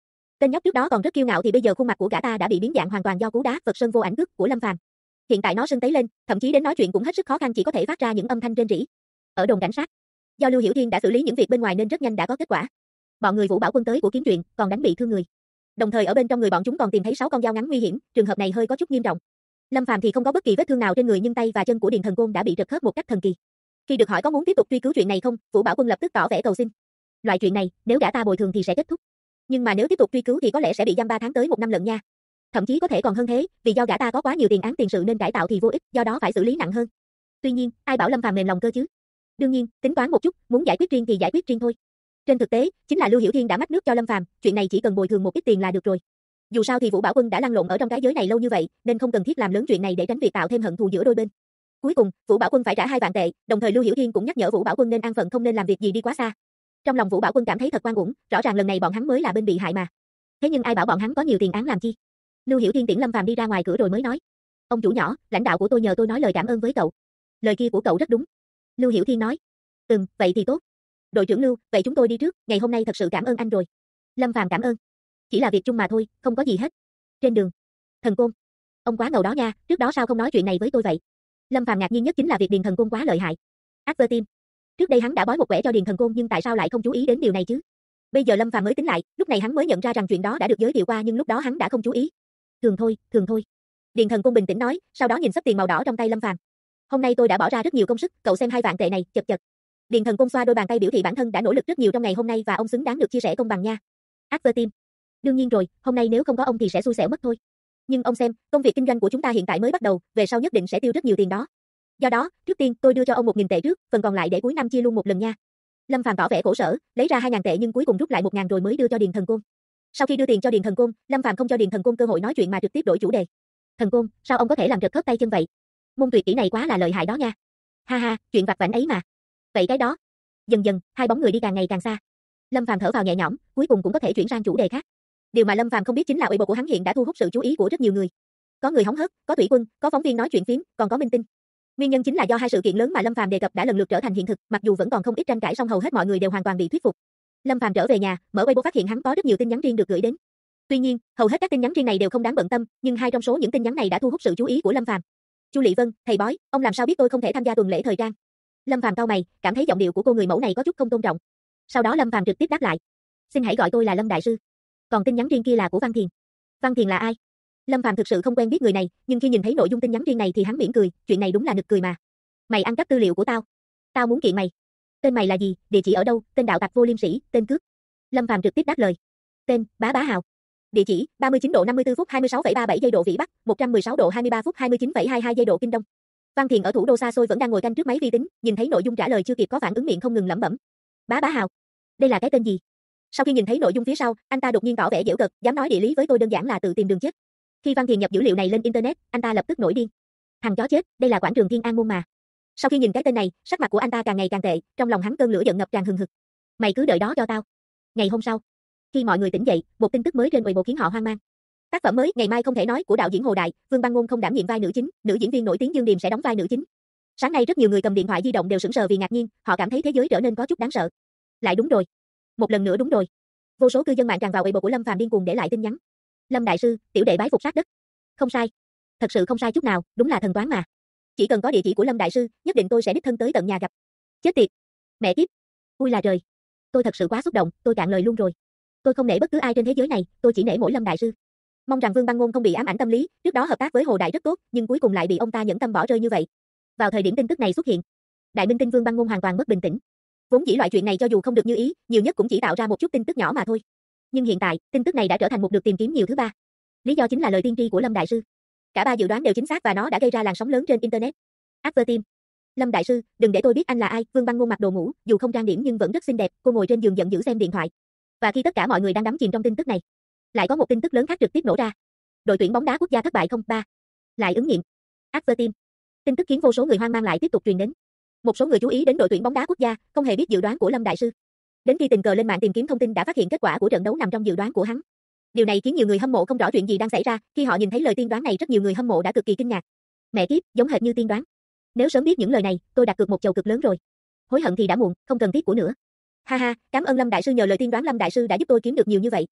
Tên nhóc trước đó còn rất kiêu ngạo thì bây giờ khuôn mặt của gã ta đã bị biến dạng hoàn toàn do cú đá vật sơn vô ảnh cước của Lâm Phàm. Hiện tại nó sưng tấy lên, thậm chí đến nói chuyện cũng hết sức khó khăn, chỉ có thể phát ra những âm thanh rên rỉ. Ở đồn cảnh sát, do Lưu Hiểu Thiên đã xử lý những việc bên ngoài nên rất nhanh đã có kết quả. Bọn người Vũ Bảo Quân tới của kiếm chuyện, còn đánh bị thương người. Đồng thời ở bên trong người bọn chúng còn tìm thấy 6 con dao ngắn nguy hiểm, trường hợp này hơi có chút nghiêm trọng. Lâm Phàm thì không có bất kỳ vết thương nào trên người nhưng tay và chân của Điền Thần Côn đã bị rật khớp một cách thần kỳ. Khi được hỏi có muốn tiếp tục truy cứu chuyện này không, Vũ Bảo Quân lập tức tỏ vẻ cầu xin. Loại chuyện này, nếu gã ta bồi thường thì sẽ kết thúc. Nhưng mà nếu tiếp tục truy cứu thì có lẽ sẽ bị giam 3 tháng tới 1 năm lận nha. Thậm chí có thể còn hơn thế, vì do gã ta có quá nhiều tiền án tiền sự nên cải tạo thì vô ích, do đó phải xử lý nặng hơn. Tuy nhiên, ai bảo Lâm Phàm mềm lòng cơ chứ? Đương nhiên, tính toán một chút, muốn giải quyết riêng thì giải quyết riêng thôi. Trên thực tế, chính là Lưu Hiểu Thiên đã mách nước cho Lâm Phàm, chuyện này chỉ cần bồi thường một ít tiền là được rồi. Dù sao thì Vũ Bảo Quân đã lăn lộn ở trong cái giới này lâu như vậy, nên không cần thiết làm lớn chuyện này để tránh việc tạo thêm hận thù giữa đôi bên. Cuối cùng, Vũ Bảo Quân phải trả 2 vạn tệ, đồng thời Lưu Hiểu Thiên cũng nhắc nhở Vũ Bảo Quân nên an phận không nên làm việc gì đi quá xa. Trong lòng Vũ Bảo Quân cảm thấy thật oan uổng, rõ ràng lần này bọn hắn mới là bên bị hại mà. Thế nhưng ai bảo bọn hắn có nhiều tiền án làm chi? Lưu Hiểu Thiên tiễn Lâm Phàm đi ra ngoài cửa rồi mới nói: "Ông chủ nhỏ, lãnh đạo của tôi nhờ tôi nói lời cảm ơn với cậu." Lời kia của cậu rất đúng. Lưu Hiểu Thiên nói: Vậy thì tốt. Đội trưởng Lưu, vậy chúng tôi đi trước, ngày hôm nay thật sự cảm ơn anh rồi." Lâm Phàm cảm ơn. "Chỉ là việc chung mà thôi, không có gì hết." Trên đường, Thần Côn, ông quá ngầu đó nha, trước đó sao không nói chuyện này với tôi vậy? Lâm Phàm ngạc nhiên nhất chính là việc Điền Thần Côn quá lợi hại. Advertime. Trước đây hắn đã bói một quẻ cho Điền Thần Côn nhưng tại sao lại không chú ý đến điều này chứ? Bây giờ Lâm Phàm mới tính lại, lúc này hắn mới nhận ra rằng chuyện đó đã được giới thiệu qua nhưng lúc đó hắn đã không chú ý. Thường thôi, thường thôi. Điền Thần Côn bình tĩnh nói, sau đó nhìn xấp tiền màu đỏ trong tay Lâm Phàm. "Hôm nay tôi đã bỏ ra rất nhiều công sức, cậu xem 2 vạn tệ này, chật chật." Điền Thần Côn xoa đôi bàn tay biểu thị bản thân đã nỗ lực rất nhiều trong ngày hôm nay và ông xứng đáng được chia sẻ công bằng nha. Advertime. Đương nhiên rồi, hôm nay nếu không có ông thì sẽ xui xẻo mất thôi. Nhưng ông xem, công việc kinh doanh của chúng ta hiện tại mới bắt đầu, về sau nhất định sẽ tiêu rất nhiều tiền đó. Do đó, trước tiên tôi đưa cho ông 1.000 tệ trước, phần còn lại để cuối năm chia luôn một lần nha. Lâm Phàm tỏ vẻ khổ sở, lấy ra 2.000 tệ nhưng cuối cùng rút lại 1.000 rồi mới đưa cho Điền Thần Côn. Sau khi đưa tiền cho Điền Thần Côn, Lâm Phàm không cho Điền Thần Côn cơ hội nói chuyện mà trực tiếp đổi chủ đề. "Thần Côn, sao ông có thể làm trật khớp tay chân vậy? Môn tuyệt kỹ này quá là lợi hại đó nha." "Ha ha, chuyện vặt vãnh ấy mà." "Vậy cái đó." Dần dần, hai bóng người đi càng ngày càng xa. Lâm Phàm thở vào nhẹ nhõm, cuối cùng cũng có thể chuyển sang chủ đề khác. Điều mà Lâm Phàm không biết chính là Weibo của hắn hiện đã thu hút sự chú ý của rất nhiều người. Có người hóng hớt, có thủy quân, có phóng viên nói chuyện phím, còn có minh tinh. Nguyên nhân chính là do 2 sự kiện lớn mà Lâm Phàm đề cập đã lần lượt trở thành hiện thực, mặc dù vẫn còn không ít tranh cãi song hầu hết mọi người đều hoàn toàn bị thuyết phục. Lâm Phàm trở về nhà, mở Weibo phát hiện hắn có rất nhiều tin nhắn riêng được gửi đến. Tuy nhiên, hầu hết các tin nhắn riêng này đều không đáng bận tâm, nhưng 2 trong số những tin nhắn này đã thu hút sự chú ý của Lâm Phàm. "Chu Lệ Vân, thầy bói, ông làm sao biết tôi không thể tham gia tuần lễ thời trang?" Lâm Phàm cau mày, cảm thấy giọng điệu của cô người mẫu này có chút không tôn trọng. Sau đó Lâm Phàm trực tiếp đáp lại: "Xin hãy gọi tôi là Lâm đại sư." Còn tin nhắn riêng kia là của Văn Thiền. Văn Thiền là ai? Lâm Phàm thực sự không quen biết người này, nhưng khi nhìn thấy nội dung tin nhắn riêng này thì hắn mỉm cười, chuyện này đúng là nực cười mà. "Mày ăn cắp tư liệu của tao. Tao muốn kiện mày. Tên mày là gì, địa chỉ ở đâu, tên đạo tặc vô liêm sĩ, tên cướp." Lâm Phàm trực tiếp đáp lời. "Tên, Bá Bá Hào. Địa chỉ, 39 độ 54 phút 26,37 giây độ Vĩ Bắc, 116 độ 23 phút 29,22 giây độ Kinh Đông." Văn Thiền ở thủ đô xa xôi vẫn đang ngồi canh trước máy vi tính, nhìn thấy nội dung trả lời chưa kịp có phản ứng miệng không ngừng lẩm bẩm. "Bá Bá Hào. Đây là cái tên gì?" Sau khi nhìn thấy nội dung phía sau, anh ta đột nhiên tỏ vẻ giễu cợt, dám nói địa lý với tôi đơn giản là tự tìm đường chết. Khi Văn Thiền nhập dữ liệu này lên internet, anh ta lập tức nổi điên. "Thằng chó chết, đây là quảng trường Thiên An môn mà." Sau khi nhìn cái tên này, sắc mặt của anh ta càng ngày càng tệ, trong lòng hắn cơn lửa giận ngập tràn hừng hực. "Mày cứ đợi đó cho tao." Ngày hôm sau, khi mọi người tỉnh dậy, một tin tức mới trên Weibo khiến họ hoang mang. Tác phẩm mới Ngày Mai Không Thể Nói của đạo diễn Hồ Đại, Vương Băng Ngôn không đảm nhiệm vai nữ chính, nữ diễn viên nổi tiếng Dương Điềm sẽ đóng vai nữ chính. Sáng nay rất nhiều người cầm điện thoại di động đều sững sờ vì ngạc nhiên, họ cảm thấy thế giới trở nên có chút đáng sợ. Lại đúng rồi. Một lần nữa đúng rồi. Vô số cư dân mạng tràn vào Weibo của Lâm Phàm điên cuồng để lại tin nhắn. "Lâm đại sư, tiểu đệ bái phục sát đất." Không sai. Thật sự không sai chút nào, đúng là thần toán mà. "Chỉ cần có địa chỉ của Lâm đại sư, nhất định tôi sẽ đích thân tới tận nhà gặp." Chết tiệt. Mẹ kiếp. Ui là trời. Tôi thật sự quá xúc động, tôi cạn lời luôn rồi. Tôi không nể bất cứ ai trên thế giới này, tôi chỉ nể mỗi Lâm đại sư. Mong rằng Vương Băng Ngôn không bị ám ảnh tâm lý, trước đó hợp tác với Hồ Đại rất tốt, nhưng cuối cùng lại bị ông ta nhẫn tâm bỏ rơi như vậy. Vào thời điểm tin tức này xuất hiện, đại minh tinh Vương Băng Ngôn hoàn toàn mất bình tĩnh. Vốn dĩ loại chuyện này cho dù không được như ý, nhiều nhất cũng chỉ tạo ra một chút tin tức nhỏ mà thôi. Nhưng hiện tại, tin tức này đã trở thành một được tìm kiếm nhiều thứ ba. Lý do chính là lời tiên tri của Lâm đại sư. Cả 3 dự đoán đều chính xác và nó đã gây ra làn sóng lớn trên internet. Advertime. "Lâm đại sư, đừng để tôi biết anh là ai." Vương Băng Ngôn mặc đồ ngủ, dù không trang điểm nhưng vẫn rất xinh đẹp, cô ngồi trên giường giận dữ xem điện thoại. Và khi tất cả mọi người đang đắm chìm trong tin tức này, lại có một tin tức lớn khác trực tiếp nổ ra. Đội tuyển bóng đá quốc gia thất bại 0-3. Lại ứng nghiệm. Advertime. Tin tức khiến vô số người hoang mang lại tiếp tục truyền đến. Một số người chú ý đến đội tuyển bóng đá quốc gia, không hề biết dự đoán của Lâm đại sư. Đến khi tình cờ lên mạng tìm kiếm thông tin đã phát hiện kết quả của trận đấu nằm trong dự đoán của hắn. Điều này khiến nhiều người hâm mộ không rõ chuyện gì đang xảy ra, khi họ nhìn thấy lời tiên đoán này rất nhiều người hâm mộ đã cực kỳ kinh ngạc. Mẹ kiếp, giống hệt như tiên đoán. Nếu sớm biết những lời này, tôi đặt cược một chầu cực lớn rồi. Hối hận thì đã muộn, không cần tiếc của nữa. Ha ha, cảm ơn Lâm đại sư, nhờ lời tiên đoán Lâm đại sư đã giúp tôi kiếm được nhiều như vậy.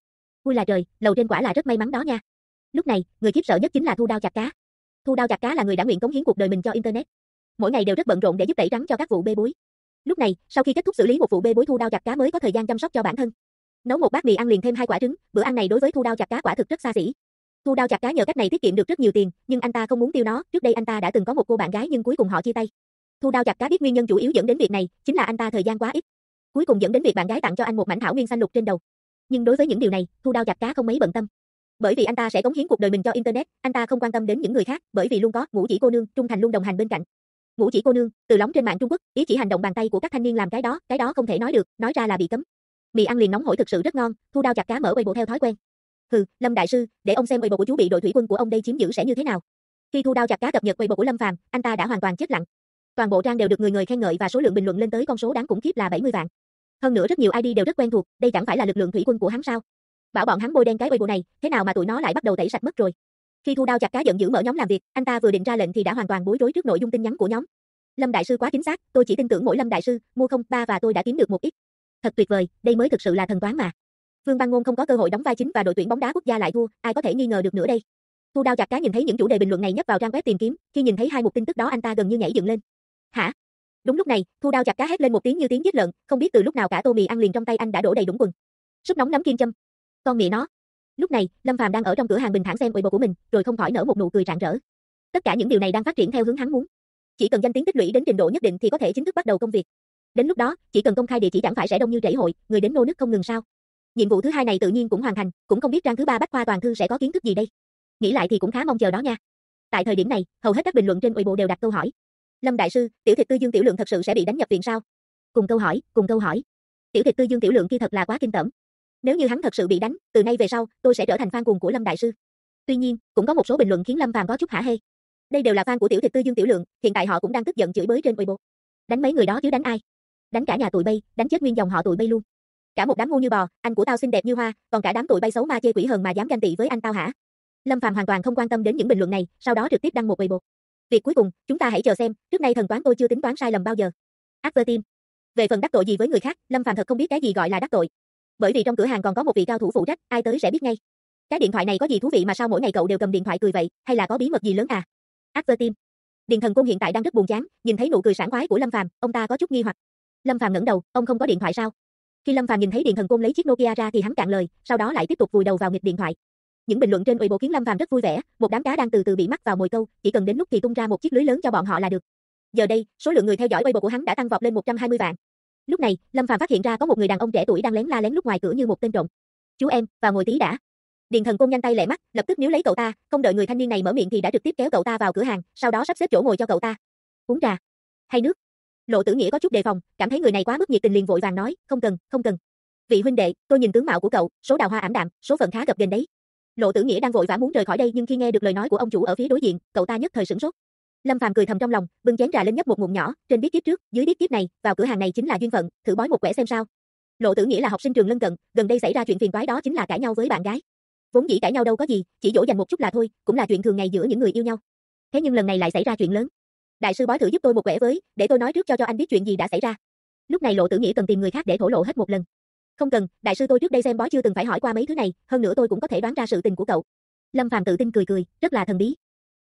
Vui là trời, lầu trên quả là rất may mắn đó nha. Lúc này, người khiếp sợ nhất chính là Thu Đao Chặt Cá. Thu Đao Chặt Cá là người đã nguyện cống hiến cuộc đời mình cho internet. Mỗi ngày đều rất bận rộn để giúp tẩy trắng cho các vụ bê bối. Lúc này, sau khi kết thúc xử lý một vụ bê bối, Thu Đao Chặt Cá mới có thời gian chăm sóc cho bản thân. Nấu một bát mì ăn liền thêm 2 quả trứng, bữa ăn này đối với Thu Đao Chặt Cá quả thực rất xa xỉ. Thu Đao Chặt Cá nhờ cách này tiết kiệm được rất nhiều tiền, nhưng anh ta không muốn tiêu nó, trước đây anh ta đã từng có một cô bạn gái nhưng cuối cùng họ chia tay. Thu Đao Chặt Cá biết nguyên nhân chủ yếu dẫn đến việc này, chính là anh ta thời gian quá ít. Cuối cùng dẫn đến việc bạn gái tặng cho anh một mảnh thảo nguyên xanh lục trên đầu. Nhưng đối với những điều này, Thu Đao Chặt Cá không mấy bận tâm. Bởi vì anh ta sẽ cống hiến cuộc đời mình cho internet, anh ta không quan tâm đến những người khác, bởi vì luôn có Ngũ Chỉ cô nương trung thành luôn đồng hành bên cạnh. Ngũ Chỉ cô nương, từ lóng trên mạng Trung Quốc, ý chỉ hành động bàn tay của các thanh niên làm cái đó không thể nói được, nói ra là bị cấm. Mì ăn liền nóng hổi thực sự rất ngon, Thu Đao Chặt Cá mở Weibo theo thói quen. Hừ, Lâm đại sư, để ông xem Weibo của chú bị đội thủy quân của ông đây chiếm giữ sẽ như thế nào. Khi Thu Đao Chặt Cá cập nhật Weibo của Lâm Phàm, anh ta đã hoàn toàn chết lặng. Toàn bộ trang đều được người khen ngợi và số lượng bình luận lên tới con số đáng khủng khiếp là 70 vạn. Hơn nữa rất nhiều ID đều rất quen thuộc, đây chẳng phải là lực lượng thủy quân của hắn sao? Bảo bọn hắn bôi đen cái Weibo này, thế nào mà tụi nó lại bắt đầu tẩy sạch mất rồi. Khi Thu Đao Chặt Cá giận dữ mở nhóm làm việc, anh ta vừa định ra lệnh thì đã hoàn toàn bối rối trước nội dung tin nhắn của nhóm. Lâm đại sư quá chính xác, tôi chỉ tin tưởng mỗi Lâm đại sư, mua không ba và tôi đã kiếm được một ít. Thật tuyệt vời, đây mới thực sự là thần toán mà. Vương Bang Ngôn không có cơ hội đóng vai chính và đội tuyển bóng đá quốc gia lại thua, ai có thể nghi ngờ được nữa đây. Thu Đao Chặt Cá nhìn thấy những chủ đề bình luận này nhấp vào trang web tìm kiếm, khi nhìn thấy 2 mục tin tức đó anh ta gần như nhảy dựng lên. Hả? Đúng lúc này, Thu Đao Chặt Cá hét lên một tiếng như tiếng giết lợn, không biết từ lúc nào cả tô mì ăn liền trong tay anh đã đổ đầy đũng quần. Súp nóng nấm kim châm. Con mẹ nó. Lúc này, Lâm Phàm đang ở trong cửa hàng bình thản xem Weibo của mình, rồi không khỏi nở một nụ cười rạng rỡ. Tất cả những điều này đang phát triển theo hướng hắn muốn. Chỉ cần danh tiếng tích lũy đến trình độ nhất định thì có thể chính thức bắt đầu công việc. Đến lúc đó, chỉ cần công khai địa chỉ chẳng phải sẽ đông như rẫy hội, người đến nô nức không ngừng sao? Nhiệm vụ thứ 2 này tự nhiên cũng hoàn thành, cũng không biết trang thứ 3 Bách khoa toàn thư sẽ có kiến thức gì đây. Nghĩ lại thì cũng khá mong chờ đó nha. Tại thời điểm này, hầu hết các bình luận trên Weibo đều đặt câu hỏi. Lâm đại sư, tiểu thịt tư Dương Tiểu Lượng thật sự sẽ bị đánh nhập viện sao? Cùng câu hỏi. Tiểu thịt tư Dương Tiểu Lượng kia thật là quá kinh tởm. Nếu như hắn thật sự bị đánh, từ nay về sau, tôi sẽ trở thành fan cuồng của Lâm đại sư. Tuy nhiên, cũng có một số bình luận khiến Lâm Phàm có chút hả hê. Đây đều là fan của tiểu thịt tư Dương Tiểu Lượng, hiện tại họ cũng đang tức giận chửi bới trên Weibo. Đánh mấy người đó chứ đánh ai? Đánh cả nhà tụi bay, đánh chết nguyên dòng họ tụi bay luôn. Cả một đám ngu như bò, anh của tao xinh đẹp như hoa, còn cả đám tụi bay xấu ma chê quỷ hờn mà dám ganh tị với anh tao hả? Lâm Phàm hoàn toàn không quan tâm đến những bình luận này, sau đó trực tiếp đăng một Weibo. Việc cuối cùng, chúng ta hãy chờ xem, trước nay thần toán tôi chưa tính toán sai lầm bao giờ. Advertime. Về phần đắc tội gì với người khác, Lâm Phàm thật không biết cái gì gọi là đắc tội. Bởi vì trong cửa hàng còn có một vị cao thủ phụ trách, ai tới sẽ biết ngay. Cái điện thoại này có gì thú vị mà sao mỗi ngày cậu đều cầm điện thoại cười vậy, hay là có bí mật gì lớn à? Advertime. Điền Thần Côn hiện tại đang rất buồn chán, nhìn thấy nụ cười sảng khoái của Lâm Phàm, ông ta có chút nghi hoặc. Lâm Phàm ngẩng đầu, ông không có điện thoại sao? Khi Lâm Phàm nhìn thấy Điền Thần Côn lấy chiếc Nokia ra thì hắn cạn lời, sau đó lại tiếp tục vùi đầu vào nghịch điện thoại. Những bình luận trên Weibo khiến Lâm Phàm rất vui vẻ, một đám cá đang từ từ bị mắc vào mồi câu, chỉ cần đến lúc thì tung ra một chiếc lưới lớn cho bọn họ là được. Giờ đây, số lượng người theo dõi Weibo của hắn đã tăng vọt lên 120 vạn. Lúc này, Lâm Phàm phát hiện ra có một người đàn ông trẻ tuổi đang lén la lén lúc ngoài cửa như một tên trộm. "Chú em, vào ngồi tí đã." Điền Thần Côn nhanh tay lẹ mắt, lập tức níu lấy cậu ta, không đợi người thanh niên này mở miệng thì đã trực tiếp kéo cậu ta vào cửa hàng, sau đó sắp xếp chỗ ngồi cho cậu ta. "Uống trà hay nước?" Lộ Tử Nghĩa có chút đề phòng, cảm thấy người này quá mức nhiệt tình liền vội vàng nói, "Không cần, không cần. Vị huynh đệ, tôi nhìn tướng mạo của cậu, số đào hoa ảm đạm, số phận khá gập ghềnh đấy." Lộ Tử Nghĩa đang vội vã muốn rời khỏi đây nhưng khi nghe được lời nói của ông chủ ở phía đối diện, cậu ta nhất thời sửng sốt. Lâm Phàm cười thầm trong lòng, bưng chén trà lên nhấp một ngụm nhỏ, trên biết kiếp trước, dưới biết kiếp này, vào cửa hàng này chính là duyên phận, thử bói một quẻ xem sao. Lộ Tử Nghĩa là học sinh trường lân cận, gần đây xảy ra chuyện phiền toái đó chính là cãi nhau với bạn gái. Vốn dĩ cãi nhau đâu có gì, chỉ dỗ dành một chút là thôi, cũng là chuyện thường ngày giữa những người yêu nhau. Thế nhưng lần này lại xảy ra chuyện lớn. "Đại sư bói thử giúp tôi một quẻ với, để tôi nói trước cho anh biết chuyện gì đã xảy ra." Lúc này Lộ Tử Nghĩa cần tìm người khác để thổ lộ hết một lần. "Không cần, đại sư tôi trước đây xem bói chưa từng phải hỏi qua mấy thứ này, hơn nữa tôi cũng có thể đoán ra sự tình của cậu." Lâm Phàm tự tin cười cười, rất là thần bí.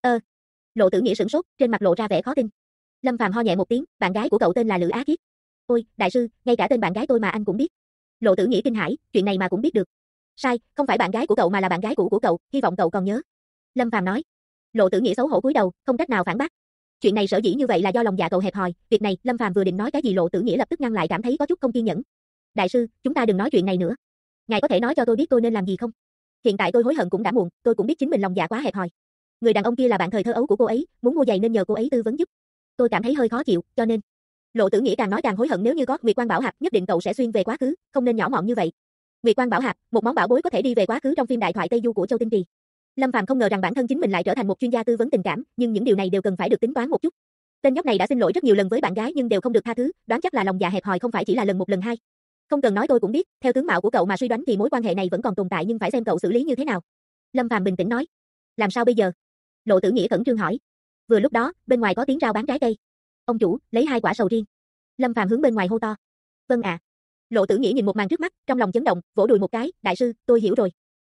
Lộ Tử Nghĩa sửng sốt, trên mặt lộ ra vẻ khó tin. Lâm Phàm ho nhẹ một tiếng, "Bạn gái của cậu tên là Lữ Á Kiết." "Ôi, đại sư, ngay cả tên bạn gái tôi mà anh cũng biết." Lộ Tử Nghĩa kinh hãi, chuyện này mà cũng biết được. "Sai, không phải bạn gái của cậu mà là bạn gái cũ của cậu, hy vọng cậu còn nhớ." Lâm Phàm nói. Lộ Tử Nghĩa xấu hổ cúi đầu, không cách nào phản bác. Chuyện này sở dĩ như vậy là do lòng dạ cậu hẹp hòi, việc này, Lâm Phàm vừa định nói cái gì Lộ Tử Nghĩa lập tức ngăn lại cảm thấy có chút không kiên nhẫn. "Đại sư, chúng ta đừng nói chuyện này nữa. Ngài có thể nói cho tôi biết tôi nên làm gì không? Hiện tại tôi hối hận cũng đã muộn, tôi cũng biết chính mình lòng dạ quá hẹp hòi. Người đàn ông kia là bạn thời thơ ấu của cô ấy, muốn mua giày nên nhờ cô ấy tư vấn giúp. Tôi cảm thấy hơi khó chịu, cho nên." Lộ Tử Nghĩa càng nói càng hối hận, nếu như có Nguyệt Quang Bảo Hạp, nhất định cậu sẽ xuyên về quá khứ, không nên nhỏ mọn như vậy. Nguyệt Quang Bảo Hạp, một món bảo bối có thể đi về quá khứ trong phim đại thoại Tây Du của Châu Tinh Trì. Lâm Phàm không ngờ rằng bản thân chính mình lại trở thành một chuyên gia tư vấn tình cảm, nhưng những điều này đều cần phải được tính toán một chút. Tên nhóc này đã xin lỗi rất nhiều lần với bạn gái nhưng đều không được tha thứ, đoán chắc là lòng dạ hẹp hòi không phải chỉ là lần một lần hai. Không cần nói tôi cũng biết, theo tướng mạo của cậu mà suy đoán thì mối quan hệ này vẫn còn tồn tại nhưng phải xem cậu xử lý như thế nào. Lâm Phàm bình tĩnh nói. "Làm sao bây giờ?" Lộ Tử Nghĩa khẩn trương hỏi. Vừa lúc đó, bên ngoài có tiếng rao bán trái cây. "Ông chủ, lấy 2 quả sầu riêng." Lâm Phàm hướng bên ngoài hô to. "Vâng ạ." Lộ Tử Nghĩa nhìn một màn trước mắt, trong lòng chấn động, vỗ đùi một cái, "Đại sư, tôi hiểu rồi.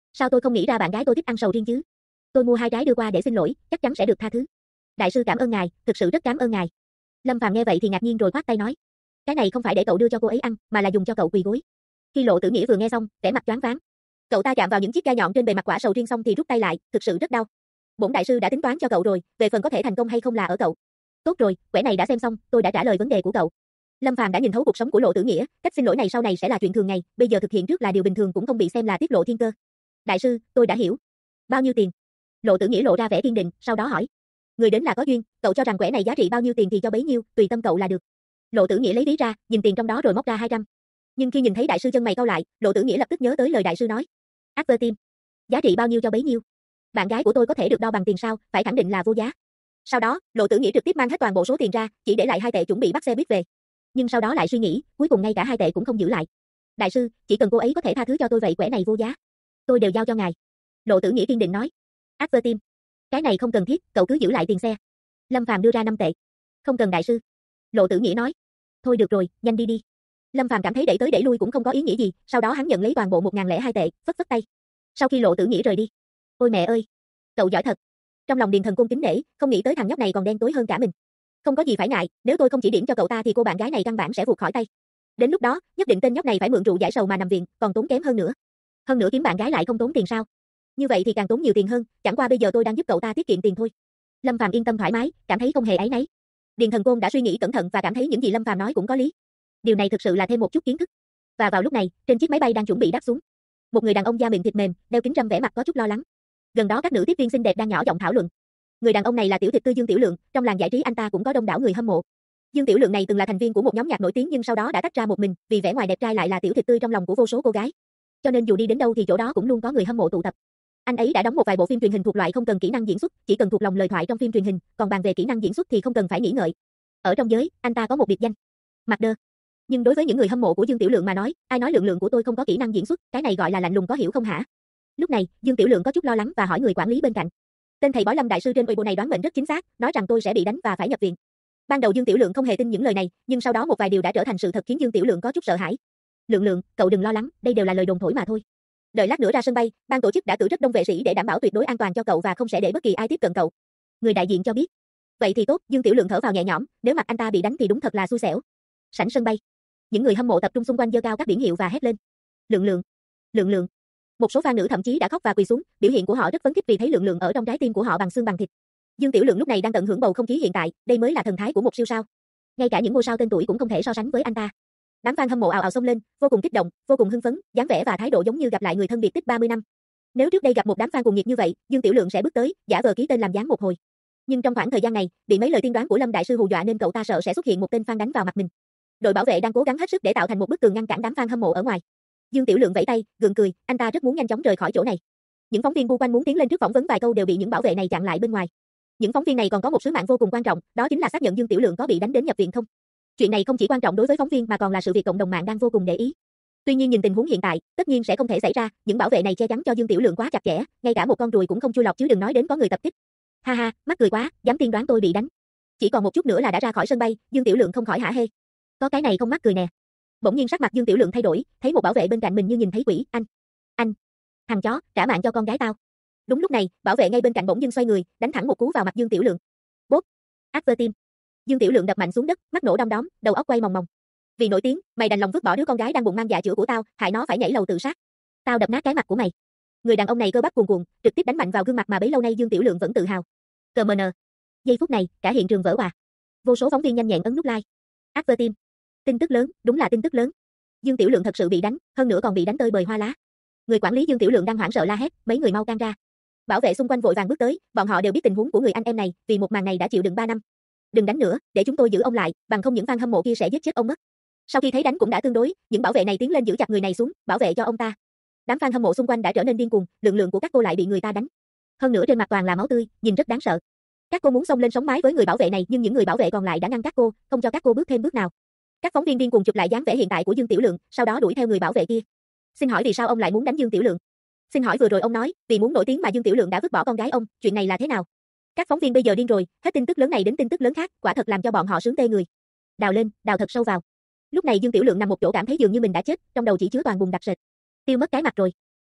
Sao tôi không nghĩ ra bạn gái tôi thích ăn sầu riêng chứ? Tôi mua 2 trái đưa qua để xin lỗi, chắc chắn sẽ được tha thứ. Đại sư cảm ơn ngài, thực sự rất cảm ơn ngài. Lâm Phàm nghe vậy thì ngạc nhiên rồi khoát tay nói, cái này không phải để cậu đưa cho cô ấy ăn, mà là dùng cho cậu quỳ gối. Khi Lộ Tử Nghĩa vừa nghe xong, vẻ mặt choáng váng. Cậu ta chạm vào những chiếc gai nhọn trên bề mặt quả sầu riêng xong thì rút tay lại, thực sự rất đau. Bổn đại sư đã tính toán cho cậu rồi, về phần có thể thành công hay không là ở cậu. Tốt rồi, quẻ này đã xem xong, tôi đã trả lời vấn đề của cậu. Lâm Phàm đã nhìn thấu cuộc sống của Lộ Tử Nghĩa, cách xin lỗi này sau này sẽ là chuyện thường ngày, bây giờ thực hiện trước là điều bình thường cũng không bị xem là tiết lộ thiên cơ. Đại sư, tôi đã hiểu. Bao nhiêu tiền? Lộ Tử Nghĩa lộ ra vẻ kiên định, sau đó hỏi. Người đến là có duyên, cậu cho rằng quẻ này giá trị bao nhiêu tiền thì cho bấy nhiêu, tùy tâm cậu là được. Lộ Tử Nghĩa lấy ví ra, nhìn tiền trong đó rồi móc ra 200. Nhưng khi nhìn thấy đại sư chân mày cau lại, Lộ Tử Nghĩa lập tức nhớ tới lời đại sư nói. Advertim. Giá trị bao nhiêu cho bấy nhiêu? Bạn gái của tôi có thể được đo bằng tiền sao, phải khẳng định là vô giá. Sau đó, Lộ Tử Nghĩa trực tiếp mang hết toàn bộ số tiền ra, chỉ để lại 2 tệ chuẩn bị bắt xe buýt về. Nhưng sau đó lại suy nghĩ, cuối cùng ngay cả 2 tệ cũng không giữ lại. Đại sư, chỉ cần cô ấy có thể tha thứ cho tôi vậy quẻ này vô giá. Tôi đều giao cho ngài. Lộ Tử Nghĩa kiên định nói. Advertim. Cái này không cần thiết, cậu cứ giữ lại tiền xe. Lâm Phàm đưa ra 5 tệ. Không cần đại sư. Lộ Tử Nghĩa nói. Thôi được rồi, nhanh đi đi. Lâm Phàm cảm thấy đẩy tới đẩy lui cũng không có ý nghĩa gì, sau đó hắn nhận lấy toàn bộ 1002 tệ, phất phất tay. Sau khi Lộ Tử Nghĩa rời đi. Ôi mẹ ơi, cậu giỏi thật. Trong lòng Điền Thần Côn kính nể, không nghĩ tới thằng nhóc này còn đen tối hơn cả mình. Không có gì phải ngại, nếu tôi không chỉ điểm cho cậu ta thì cô bạn gái này căn bản sẽ vụt khỏi tay. Đến lúc đó, nhất định tên nhóc này phải mượn rượu giải sầu mà nằm viện, còn tốn kém hơn nữa. Hơn nữa kiếm bạn gái lại không tốn tiền sao? Như vậy thì càng tốn nhiều tiền hơn, chẳng qua bây giờ tôi đang giúp cậu ta tiết kiệm tiền thôi. Lâm Phàm yên tâm thoải mái, cảm thấy không hề áy náy. Điền Thần Côn đã suy nghĩ cẩn thận và cảm thấy những gì Lâm Phàm nói cũng có lý. Điều này thực sự là thêm một chút kiến thức. Và vào lúc này, trên chiếc máy bay đang chuẩn bị đáp xuống, một người đàn ông da mịn thịt mềm, đeo kính râm vẻ mặt có chút lo lắng. Gần đó các nữ tiếp viên xinh đẹp đang nhỏ giọng thảo luận. Người đàn ông này là tiểu thịt tươi Dương Tiểu Lượng, trong làng giải trí anh ta cũng có đông đảo người hâm mộ. Dương Tiểu Lượng này từng là thành viên của một nhóm nhạc nổi tiếng nhưng sau đó đã tách ra một mình, vì vẻ ngoài đẹp trai lại là tiểu thịt tươi trong lòng của vô số cô gái. Cho nên dù đi đến đâu thì chỗ đó cũng luôn có người hâm mộ tụ tập. Anh ấy đã đóng một vài bộ phim truyền hình thuộc loại không cần kỹ năng diễn xuất, chỉ cần thuộc lòng lời thoại trong phim truyền hình, còn bàn về kỹ năng diễn xuất thì không cần phải nghĩ ngợi. Ở trong giới, anh ta có một biệt danh, Mặt Đơ. Nhưng đối với những người hâm mộ của Dương Tiểu Lượng mà nói, ai nói Lượng Lượng của tôi không có kỹ năng diễn xuất, cái này gọi là lạnh lùng có hiểu không hả? Lúc này, Dương Tiểu Lượng có chút lo lắng và hỏi người quản lý bên cạnh. Tên thầy bói Lâm đại sư trên Weibo này đoán mệnh rất chính xác, nói rằng tôi sẽ bị đánh và phải nhập viện. Ban đầu Dương Tiểu Lượng không hề tin những lời này, nhưng sau đó một vài điều đã trở thành sự thật khiến Dương Tiểu Lượng có chút sợ hãi. Lượng Lượng, cậu đừng lo lắng, đây đều là lời đồn thổi mà thôi. Đợi lát nữa ra sân bay, ban tổ chức đã cử rất đông vệ sĩ để đảm bảo tuyệt đối an toàn cho cậu và không sẽ để bất kỳ ai tiếp cận cậu. Người đại diện cho biết. Vậy thì tốt, Dương Tiểu Lượng thở vào nhẹ nhõm, nếu mặt anh ta bị đánh thì đúng thật là xui xẻo. Sảnh sân bay. Những người hâm mộ tập trung xung quanh giơ cao các biển hiệu và hét lên. Lượng Lượng, Lượng Lượng. Một số fan nữ thậm chí đã khóc và quỳ xuống, biểu hiện của họ rất phấn khích vì thấy Lượng Lượng ở trong trái tim của họ bằng xương bằng thịt. Dương Tiểu Lượng lúc này đang tận hưởng bầu không khí hiện tại, đây mới là thần thái của một siêu sao. Ngay cả những ngôi sao tên tuổi cũng không thể so sánh với anh ta. Đám fan hâm mộ ào ào xông lên, vô cùng kích động, vô cùng hưng phấn, dáng vẻ và thái độ giống như gặp lại người thân biệt tích 30 năm. Nếu trước đây gặp một đám fan cuồng nhiệt như vậy, Dương Tiểu Lượng sẽ bước tới, giả vờ ký tên làm dáng một hồi. Nhưng trong khoảng thời gian này, bị mấy lời tiên đoán của Lâm đại sư hù dọa nên cậu ta sợ sẽ xuất hiện một tên fan đánh vào mặt mình. Đội bảo vệ đang cố gắng hết sức để tạo thành một bức tường ngăn cản đám fan hâm mộ ở ngoài. Dương Tiểu Lượng vẫy tay, gượng cười, anh ta rất muốn nhanh chóng rời khỏi chỗ này. Những phóng viên bu quanh muốn tiến lên trước phỏng vấn vài câu đều bị những bảo vệ này chặn lại bên ngoài. Những phóng viên này còn có một sứ mạng vô cùng quan trọng, đó chính là xác nhận Dương Tiểu Lượng có bị đánh đến nhập viện không. Chuyện này không chỉ quan trọng đối với phóng viên mà còn là sự việc cộng đồng mạng đang vô cùng để ý. Tuy nhiên nhìn tình huống hiện tại, tất nhiên sẽ không thể xảy ra, những bảo vệ này che chắn cho Dương Tiểu Lượng quá chặt chẽ, ngay cả một con ruồi cũng không chui lọt chứ đừng nói đến có người tập kích. Ha ha, mắc cười quá, dám tiên đoán tôi bị đánh. Chỉ còn một chút nữa là đã ra khỏi sân bay, Dương Tiểu Lượng không khỏi hả hê. Có cái này không mắc cười nè. Bỗng nhiên sắc mặt Dương Tiểu Lượng thay đổi, thấy một bảo vệ bên cạnh mình như nhìn thấy quỷ, anh, thằng chó, trả mạng cho con gái tao. Đúng lúc này, bảo vệ ngay bên cạnh bỗng dưng xoay người, đánh thẳng một cú vào mặt Dương Tiểu Lượng. Bốp, Advertim. Dương Tiểu Lượng đập mạnh xuống đất, mắt nổ đom đóm, đầu óc quay mòng mòng. Vì nổi tiếng, mày đành lòng vứt bỏ đứa con gái đang bụng mang dạ chữa của tao, hại nó phải nhảy lầu tự sát. Tao đập nát cái mặt của mày. Người đàn ông này cơ bắp cuồn cuộn, trực tiếp đánh mạnh vào gương mặt mà bấy lâu nay Dương Tiểu Lượng vẫn tự hào. CMN. Giây phút này, cả hiện trường vỡ òa. Vô số phóng viên nhanh nhẹn ấn nút like. Advertim. Tin tức lớn, đúng là tin tức lớn. Dương Tiểu Lượng thật sự bị đánh, hơn nữa còn bị đánh tơi bời hoa lá. Người quản lý Dương Tiểu Lượng đang hoảng sợ la hét, mấy người mau can ra. Bảo vệ xung quanh vội vàng bước tới, bọn họ đều biết tình huống của người anh em này, vì một màn này đã chịu đựng 3 năm. Đừng đánh nữa, để chúng tôi giữ ông lại, bằng không những fan hâm mộ kia sẽ giết chết ông mất. Sau khi thấy đánh cũng đã tương đối, những bảo vệ này tiến lên giữ chặt người này xuống, bảo vệ cho ông ta. Đám fan hâm mộ xung quanh đã trở nên điên cuồng, lượng của các cô lại bị người ta đánh. Hơn nữa trên mặt toàn là máu tươi, nhìn rất đáng sợ. Các cô muốn xông lên sống mái với người bảo vệ này, nhưng những người bảo vệ còn lại đã ngăn các cô, không cho các cô bước thêm bước nào. Các phóng viên điên cuồng chụp lại dáng vẻ hiện tại của Dương Tiểu Lượng, sau đó đuổi theo người bảo vệ kia. Xin hỏi vì sao ông lại muốn đánh Dương Tiểu Lượng? Xin hỏi vừa rồi ông nói, vì muốn nổi tiếng mà Dương Tiểu Lượng đã vứt bỏ con gái ông, chuyện này là thế nào? Các phóng viên bây giờ điên rồi, hết tin tức lớn này đến tin tức lớn khác, quả thật làm cho bọn họ sướng tê người. Đào lên, đào thật sâu vào. Lúc này Dương Tiểu Lượng nằm một chỗ cảm thấy dường như mình đã chết, trong đầu chỉ chứa toàn bùn đặc sệt. Tiêu mất cái mặt rồi.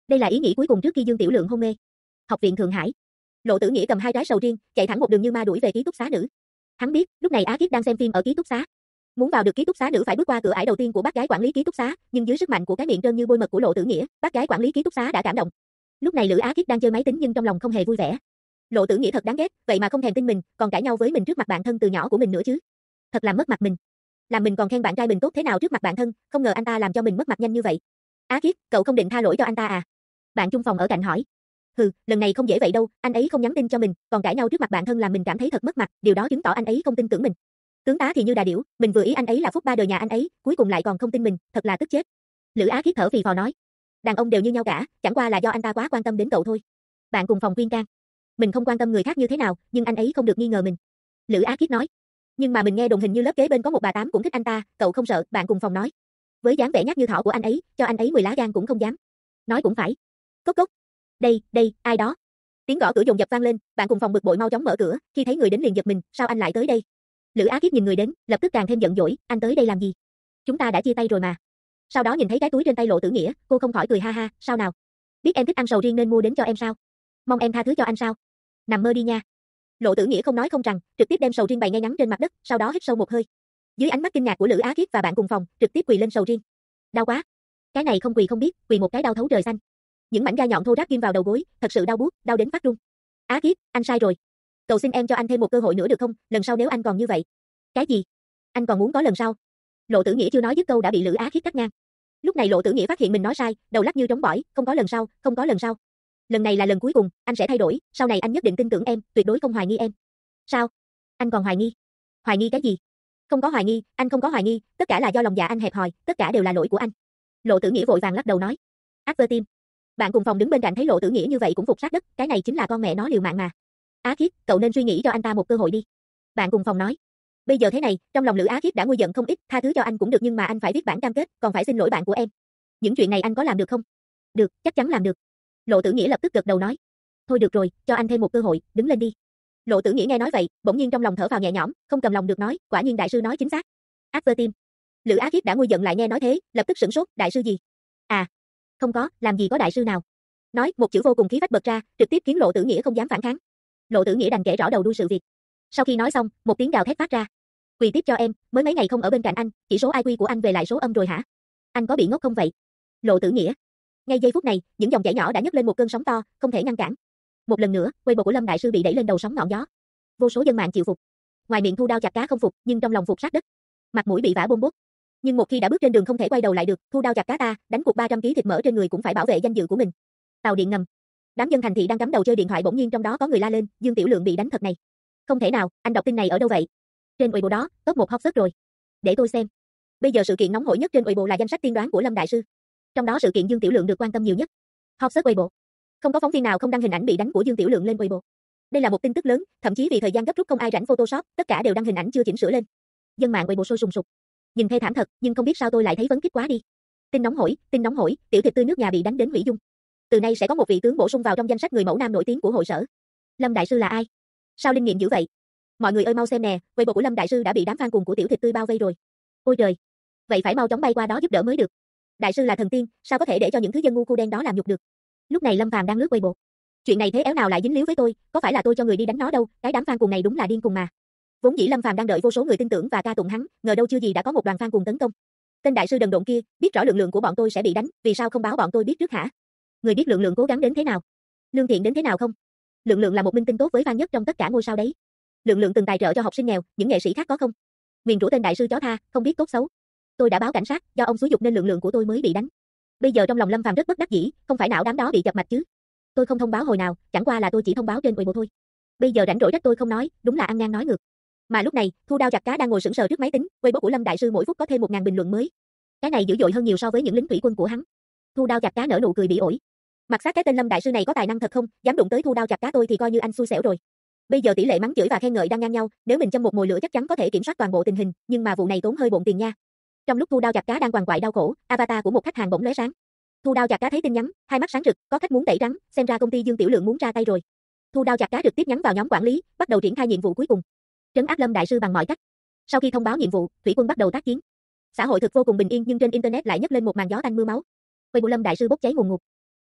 Đây là ý nghĩ cuối cùng trước khi Dương Tiểu Lượng hôn mê. Học viện Thượng Hải. Lộ Tử Nghĩa cầm 2 trái sầu riêng, chạy thẳng một đường như ma đuổi về ký túc xá nữ. Hắn biết, lúc này Á Kiết đang xem phim ở ký túc xá. Muốn vào được ký túc xá nữ phải bước qua cửa ải đầu tiên của bác gái quản lý ký túc xá, nhưng dưới sức mạnh của cái miệng trơn như bôi mật của Lộ Tử Nghĩa, bác gái quản lý ký túc xá đã cảm động. Lúc này Lữ Á Kiết đang chơi máy tính nhưng trong lòng không hề vui vẻ. Lộ Tử Nghĩa thật đáng ghét, vậy mà không thèm tin mình, còn cãi nhau với mình trước mặt bạn thân từ nhỏ của mình nữa chứ. Thật làm mất mặt mình. Làm mình còn khen bạn trai mình tốt thế nào trước mặt bạn thân, không ngờ anh ta làm cho mình mất mặt nhanh như vậy. Á Kiết, cậu không định tha lỗi cho anh ta à? Bạn chung phòng ở cạnh hỏi. Hừ, lần này không dễ vậy đâu, anh ấy không nhắn tin cho mình, còn cãi nhau trước mặt bạn thân làm mình cảm thấy thật mất mặt, điều đó chứng tỏ anh ấy không tin tưởng mình. Tướng tá thì như đà điểu, mình vừa ý anh ấy là phúc ba đời nhà anh ấy, cuối cùng lại còn không tin mình, thật là tức chết. Lữ Á Kiết thở phì phò nói. Đàn ông đều như nhau cả, chẳng qua là do anh ta quá quan tâm đến cậu thôi. Bạn cùng phòng khuyên can. Mình không quan tâm người khác như thế nào, nhưng anh ấy không được nghi ngờ mình. Lữ Á Kiết nói. Nhưng mà mình nghe đồn hình như lớp kế bên có một bà tám cũng thích anh ta, cậu không sợ? Bạn cùng phòng nói. Với dáng vẻ nhát như thỏ của anh ấy, cho anh ấy 10 lá gan cũng không dám. Nói cũng phải. Cốc cốc. Đây, ai đó? Tiếng gõ cửa dồn dập vang lên, bạn cùng phòng bực bội mau chóng mở cửa, khi thấy người đến liền giật mình, sao anh lại tới đây? Lữ Á Kiết nhìn người đến, lập tức càng thêm giận dỗi, anh tới đây làm gì? Chúng ta đã chia tay rồi mà. Sau đó nhìn thấy cái túi trên tay Lộ Tử Nghĩa, cô không khỏi cười ha ha, sao nào? Biết em thích ăn sầu riêng nên mua đến cho em sao? Mong em tha thứ cho anh sao? Nằm mơ đi nha. Lộ Tử Nghĩa không nói không rằng, trực tiếp đem sầu riêng bày ngay ngắn trên mặt đất, sau đó hít sâu một hơi. Dưới ánh mắt kinh ngạc của Lữ Á Kiết và bạn cùng phòng, trực tiếp quỳ lên sầu riêng. Đau quá. Cái này không quỳ không biết, quỳ một cái đau thấu trời xanh. Những mảnh gai nhọn thô ráp ghim vào đầu gối, thật sự đau buốt, đau đến phát run. Á Kiết, anh sai rồi. Cầu xin em cho anh thêm một cơ hội nữa được không? Lần sau nếu anh còn như vậy. Cái gì? Anh còn muốn có lần sau? Lộ Tử Nghĩa chưa nói dứt câu đã bị Lữ Á Kiết cắt ngang. Lúc này Lộ Tử Nghĩa phát hiện mình nói sai, đầu lắc như trống bỏi, không có lần sau, không có lần sau. Lần này là lần cuối cùng, anh sẽ thay đổi, sau này anh nhất định tin tưởng em, tuyệt đối không hoài nghi em. Sao? Anh còn hoài nghi? Hoài nghi cái gì? Không có hoài nghi, anh không có hoài nghi, tất cả là do lòng dạ anh hẹp hòi, tất cả đều là lỗi của anh. Lộ Tử Nghĩa vội vàng lắc đầu nói. Ác tim. Bạn cùng phòng đứng bên cạnh thấy Lộ Tử Nghĩa như vậy cũng phục sát đất, cái này chính là con mẹ nó liều mạng mà. Á Kiết, cậu nên suy nghĩ cho anh ta một cơ hội đi. Bạn cùng phòng nói. Bây giờ thế này, trong lòng Lữ Á Kiết đã nguôi giận không ít, tha thứ cho anh cũng được nhưng mà anh phải viết bản cam kết, còn phải xin lỗi bạn của em. Những chuyện này anh có làm được không? Được, chắc chắn làm được. Lộ Tử Nghĩa lập tức gật đầu nói. Thôi được rồi, cho anh thêm một cơ hội, đứng lên đi. Lộ Tử Nghĩa nghe nói vậy, bỗng nhiên trong lòng thở phào nhẹ nhõm, không cầm lòng được nói, quả nhiên đại sư nói chính xác. Ác tim. Lữ Á Kiết đã nguôi giận lại nghe nói thế, lập tức sửng sốt, đại sư gì? À, không có, làm gì có đại sư nào. Nói, một chữ vô cùng khí phách bật ra, trực tiếp khiến Lộ Tử Nghĩa không dám phản kháng. Lộ Tử Nghĩa đành kể rõ đầu đuôi sự việc. Sau khi nói xong, một tiếng gào thét phát ra. Quỳ tiếp cho em, mới mấy ngày không ở bên cạnh anh, chỉ số IQ của anh về lại số âm rồi hả? Anh có bị ngốc không vậy? Lộ Tử Nghĩa. Ngay giây phút này, những dòng chảy nhỏ đã nhấc lên một cơn sóng to, không thể ngăn cản. Một lần nữa, Weibo của Lâm đại sư bị đẩy lên đầu sóng ngọn gió. Vô số dân mạng chịu phục. Ngoài miệng Thu Đao chặt cá không phục, nhưng trong lòng phục sát đất. Mặt mũi bị vả bôm bốt. Nhưng một khi đã bước trên đường không thể quay đầu lại được, Thu Đao chặt cá ta, đánh cuộc 300 kg thịt mỡ trên người cũng phải bảo vệ danh dự của mình. Tàu điện ngầm. Đám dân thành thị đang cắm đầu chơi điện thoại bỗng nhiên trong đó có người la lên, Dương Tiểu Lượng bị đánh thật này. Không thể nào, anh đọc tin này ở đâu vậy? Trên Weibo đó, top 1 hot search rồi. Để tôi xem. Bây giờ sự kiện nóng hổi nhất trên Weibo là danh sách tiên đoán của Lâm đại sư. Trong đó sự kiện Dương Tiểu Lượng được quan tâm nhiều nhất. Hot search Weibo. Không có phóng viên nào không đăng hình ảnh bị đánh của Dương Tiểu Lượng lên Weibo. Đây là một tin tức lớn, thậm chí vì thời gian gấp rút không ai rảnh Photoshop, tất cả đều đăng hình ảnh chưa chỉnh sửa lên. Dân mạng Weibo sôi sùng sục. Nhìn thê thảm thật, nhưng không biết sao tôi lại thấy phấn khích quá đi. Tin nóng hổi, tiểu thịt tươi nước nhà bị đánh đến hủy dung. Từ nay sẽ có một vị tướng bổ sung vào trong danh sách người mẫu nam nổi tiếng của hội sở. Lâm đại sư là ai? Sao linh nghiệm dữ vậy? Mọi người ơi mau xem nè, Weibo của Lâm đại sư đã bị đám fan cuồng của tiểu thịt tươi bao vây rồi. Ôi trời, vậy phải mau chóng bay qua đó giúp đỡ mới được. Đại sư là thần tiên, sao có thể để cho những thứ dân ngu cô đen đó làm nhục được? Lúc này Lâm Phàm đang lướt Weibo. Chuyện này thế éo nào lại dính líu với tôi, có phải là tôi cho người đi đánh nó đâu, cái đám fan cuồng này đúng là điên cùng mà. Vốn dĩ Lâm Phàm đang đợi vô số người tin tưởng và ca tụng hắn, ngờ đâu chưa gì đã có một đoàn fan cuồng tấn công. Tên đại sư đần độn kia, biết rõ lượng của bọn tôi sẽ bị đánh, vì sao không báo bọn tôi biết trước hả? Người biết lượng cố gắng đến thế nào, lương thiện đến thế nào không? Lượng là một minh tinh tốt với fan nhất trong tất cả ngôi sao đấy. Lượng từng tài trợ cho học sinh nghèo, những nghệ sĩ khác có không? Nguyền rủa tên đại sư chó tha, không biết tốt xấu. Tôi đã báo cảnh sát, do ông xúi dục nên lượng của tôi mới bị đánh. Bây giờ trong lòng Lâm Phàm rất bất đắc dĩ, không phải não đám đó bị chập mạch chứ? Tôi không thông báo hồi nào, chẳng qua là tôi chỉ thông báo trên Weibo thôi. Bây giờ rảnh rỗi trách tôi không nói, đúng là ăn ngang nói ngược. Mà lúc này, Thu Đao chặt cá đang ngồi sững sờ trước máy tính, Weibo của Lâm đại sư mỗi phút có thêm 1000 bình luận mới. Cái này dữ dội hơn nhiều so với những lính thủy quân của hắn. Thu Đao chặt cá nở nụ cười bỉ ổi. Mặt sát cái tên Lâm đại sư này có tài năng thật không, dám đụng tới Thu Đao chặt cá tôi thì coi như anh xui xẻo rồi. Bây giờ tỷ lệ mắng chửi và khen ngợi đang ngang nhau, nếu mình châm một mồi lửa chắc chắn có thể kiểm soát toàn bộ tình hình, nhưng mà vụ này tốn hơi bộn tiền nha. Trong lúc Thu Đao chặt cá đang quằn quại đau khổ, avatar của một khách hàng bỗng lóe sáng. Thu Đao chặt cá thấy tin nhắn, hai mắt sáng rực, có khách muốn tẩy trắng, xem ra công ty Dương Tiểu Lượng muốn ra tay rồi. Thu Đao chặt cá trực tiếp nhắn vào nhóm quản lý, bắt đầu triển khai nhiệm vụ cuối cùng. Trấn áp Lâm đại sư bằng mọi cách. Sau khi thông báo nhiệm vụ, thủy quân bắt đầu tác chiến. Xã hội thực vô cùng bình yên nhưng trên internet lại nhấc lên một màn gió tanh mưa máu. Weibo Lâm đại sư bốc cháy ngùn ngụt.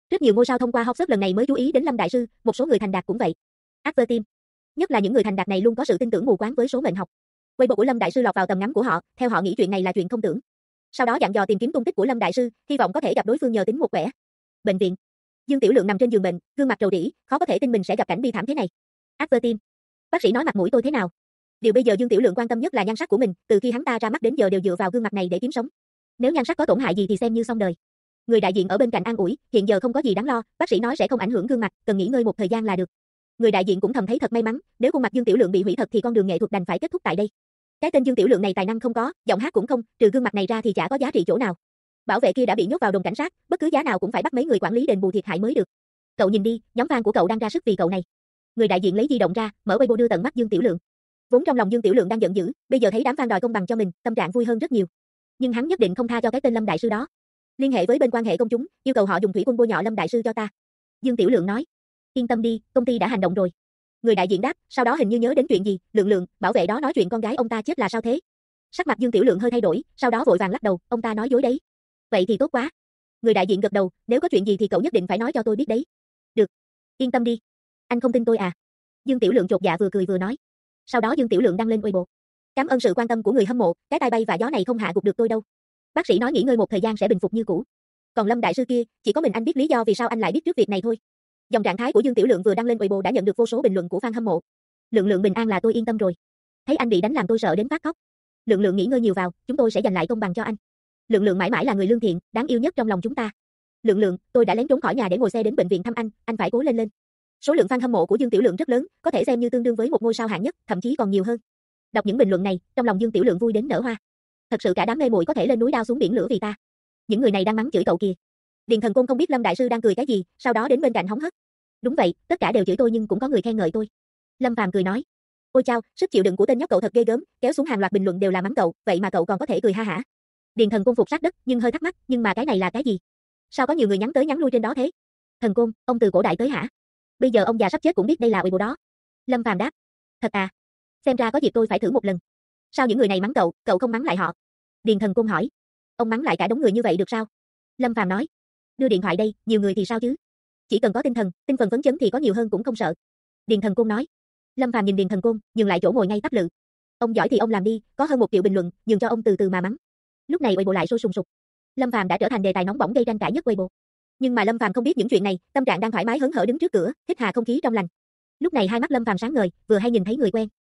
Rất nhiều ngôi sao thông qua Hogwarts lần này mới chú ý đến Lâm đại sư, một số người thành đạt cũng vậy. Advertim. Nhất là những người thành đạt này luôn có sự tin tưởng mù quáng với số mệnh học. Weibo của Lâm đại sư lọt vào tầm ngắm của họ, theo họ nghĩ chuyện này là chuyện không tưởng. Sau đó dặn dò tìm kiếm tung tích của Lâm đại sư, hy vọng có thể gặp đối phương nhờ tính một quẻ. Bệnh viện. Dương Tiểu Lượng nằm trên giường bệnh, gương mặt rầu rĩ, khó có thể tin mình sẽ gặp cảnh bi thảm thế này. Advertim. Bác sĩ nói mặt mũi tôi thế nào? Điều bây giờ Dương Tiểu Lượng quan tâm nhất là nhan sắc của mình, từ khi hắn ta ra mắt đến giờ đều dựa vào gương mặt này để kiếm sống. Nếu nhan sắc có tổn hại gì thì xem như xong đời. Người đại diện ở bên cạnh an ủi, hiện giờ không có gì đáng lo, bác sĩ nói sẽ không ảnh hưởng gương mặt, cần nghỉ ngơi một thời gian là được. Người đại diện cũng thầm thấy thật may mắn, nếu khuôn mặt Dương Tiểu Lượng bị hủy thật thì con đường nghệ thuật đành phải kết thúc tại đây. Cái tên Dương Tiểu Lượng này tài năng không có, giọng hát cũng không, trừ gương mặt này ra thì chả có giá trị chỗ nào. Bảo vệ kia đã bị nhốt vào đồn cảnh sát, bất cứ giá nào cũng phải bắt mấy người quản lý đền bù thiệt hại mới được. Cậu nhìn đi, nhóm fan của cậu đang ra sức vì cậu này. Người đại diện lấy di động ra, mở Weibo đưa tận mắt Dương Tiểu Lượng. Vốn trong lòng Dương Tiểu Lượng đang giận dữ, bây giờ thấy đám fan đòi công bằng cho mình, tâm trạng vui hơn rất nhiều. Nhưng hắn nhất định không tha cho cái tên Lâm đại sư đó. Liên hệ với bên quan hệ công chúng, yêu cầu họ dùng thủy quân bôi nhọ Lâm đại sư cho ta. Dương Tiểu Lượng nói, yên tâm đi, công ty đã hành động rồi. Người đại diện đáp, sau đó hình như nhớ đến chuyện gì, Lượng, bảo vệ đó nói chuyện con gái ông ta chết là sao thế? Sắc mặt Dương Tiểu Lượng hơi thay đổi, sau đó vội vàng lắc đầu, ông ta nói dối đấy. Vậy thì tốt quá. Người đại diện gật đầu, nếu có chuyện gì thì cậu nhất định phải nói cho tôi biết đấy. Được. Yên tâm đi. Anh không tin tôi à? Dương Tiểu Lượng chột dạ vừa cười vừa nói. Sau đó Dương Tiểu Lượng đăng lên Weibo. Cảm ơn sự quan tâm của người hâm mộ, cái tai bay và gió này không hạ gục được tôi đâu. Bác sĩ nói nghỉ ngơi một thời gian sẽ bình phục như cũ. Còn Lâm đại sư kia, chỉ có mình anh biết lý do vì sao anh lại biết trước việc này thôi. Dòng trạng thái của Dương Tiểu Lượng vừa đăng lên Weibo đã nhận được vô số bình luận của fan hâm mộ. Lượng bình an là tôi yên tâm rồi. Thấy anh bị đánh làm tôi sợ đến phát khóc. Lượng nghỉ ngơi nhiều vào, chúng tôi sẽ giành lại công bằng cho anh. Lượng mãi mãi là người lương thiện, đáng yêu nhất trong lòng chúng ta. Lượng, tôi đã lén trốn khỏi nhà để ngồi xe đến bệnh viện thăm anh phải cố lên. Số lượng fan hâm mộ của Dương Tiểu Lượng rất lớn, có thể xem như tương đương với một ngôi sao hạng nhất, thậm chí còn nhiều hơn. Đọc những bình luận này, trong lòng Dương Tiểu Lượng vui đến nở hoa. Thật sự cả đám mê muội có thể lên núi đao xuống biển lửa vì ta. Những người này đang mắng chửi cậu kìa. Điền Thần Côn không biết Lâm đại sư đang cười cái gì, sau đó đến bên cạnh hóng hớt. Đúng vậy, tất cả đều chửi tôi nhưng cũng có người khen ngợi tôi. Lâm Phàm cười nói, ôi chao, sức chịu đựng của tên nhóc cậu thật ghê gớm, kéo xuống hàng loạt bình luận đều là mắng cậu, vậy mà cậu còn có thể cười ha hả. Điền Thần Côn phục sát đất, nhưng hơi thắc mắc, nhưng mà cái này là cái gì? Sao có nhiều người nhắn tới nhắn lui trên đó thế? Thần Côn, ông từ cổ đại tới hả? Bây giờ ông già sắp chết cũng biết đây là Weibo đó. Lâm Phàm đáp, thật à? Xem ra có dịp tôi phải thử một lần. Sao những người này mắng cậu không mắng lại họ? Điền Thần Côn hỏi. Ông mắng lại cả đống người như vậy được sao? Lâm Phàm nói, đưa điện thoại đây, nhiều người thì sao chứ? Chỉ cần có tinh thần phấn chấn thì có nhiều hơn cũng không sợ. Điền Thần Côn nói. Lâm Phàm nhìn Điền Thần Côn, dừng lại chỗ ngồi ngay tắp lự. Ông giỏi thì ông làm đi, có hơn 1 triệu bình luận, nhường cho ông từ từ mà mắng. Lúc này Weibo lại sôi sùng sục. Lâm Phàm đã trở thành đề tài nóng bỏng gây tranh cãi nhất Weibo. Nhưng mà Lâm Phàm không biết những chuyện này, tâm trạng đang thoải mái hớn hở đứng trước cửa, hít hà không khí trong lành. Lúc này hai mắt Lâm Phàm sáng ngời, vừa hay nhìn thấy người quen.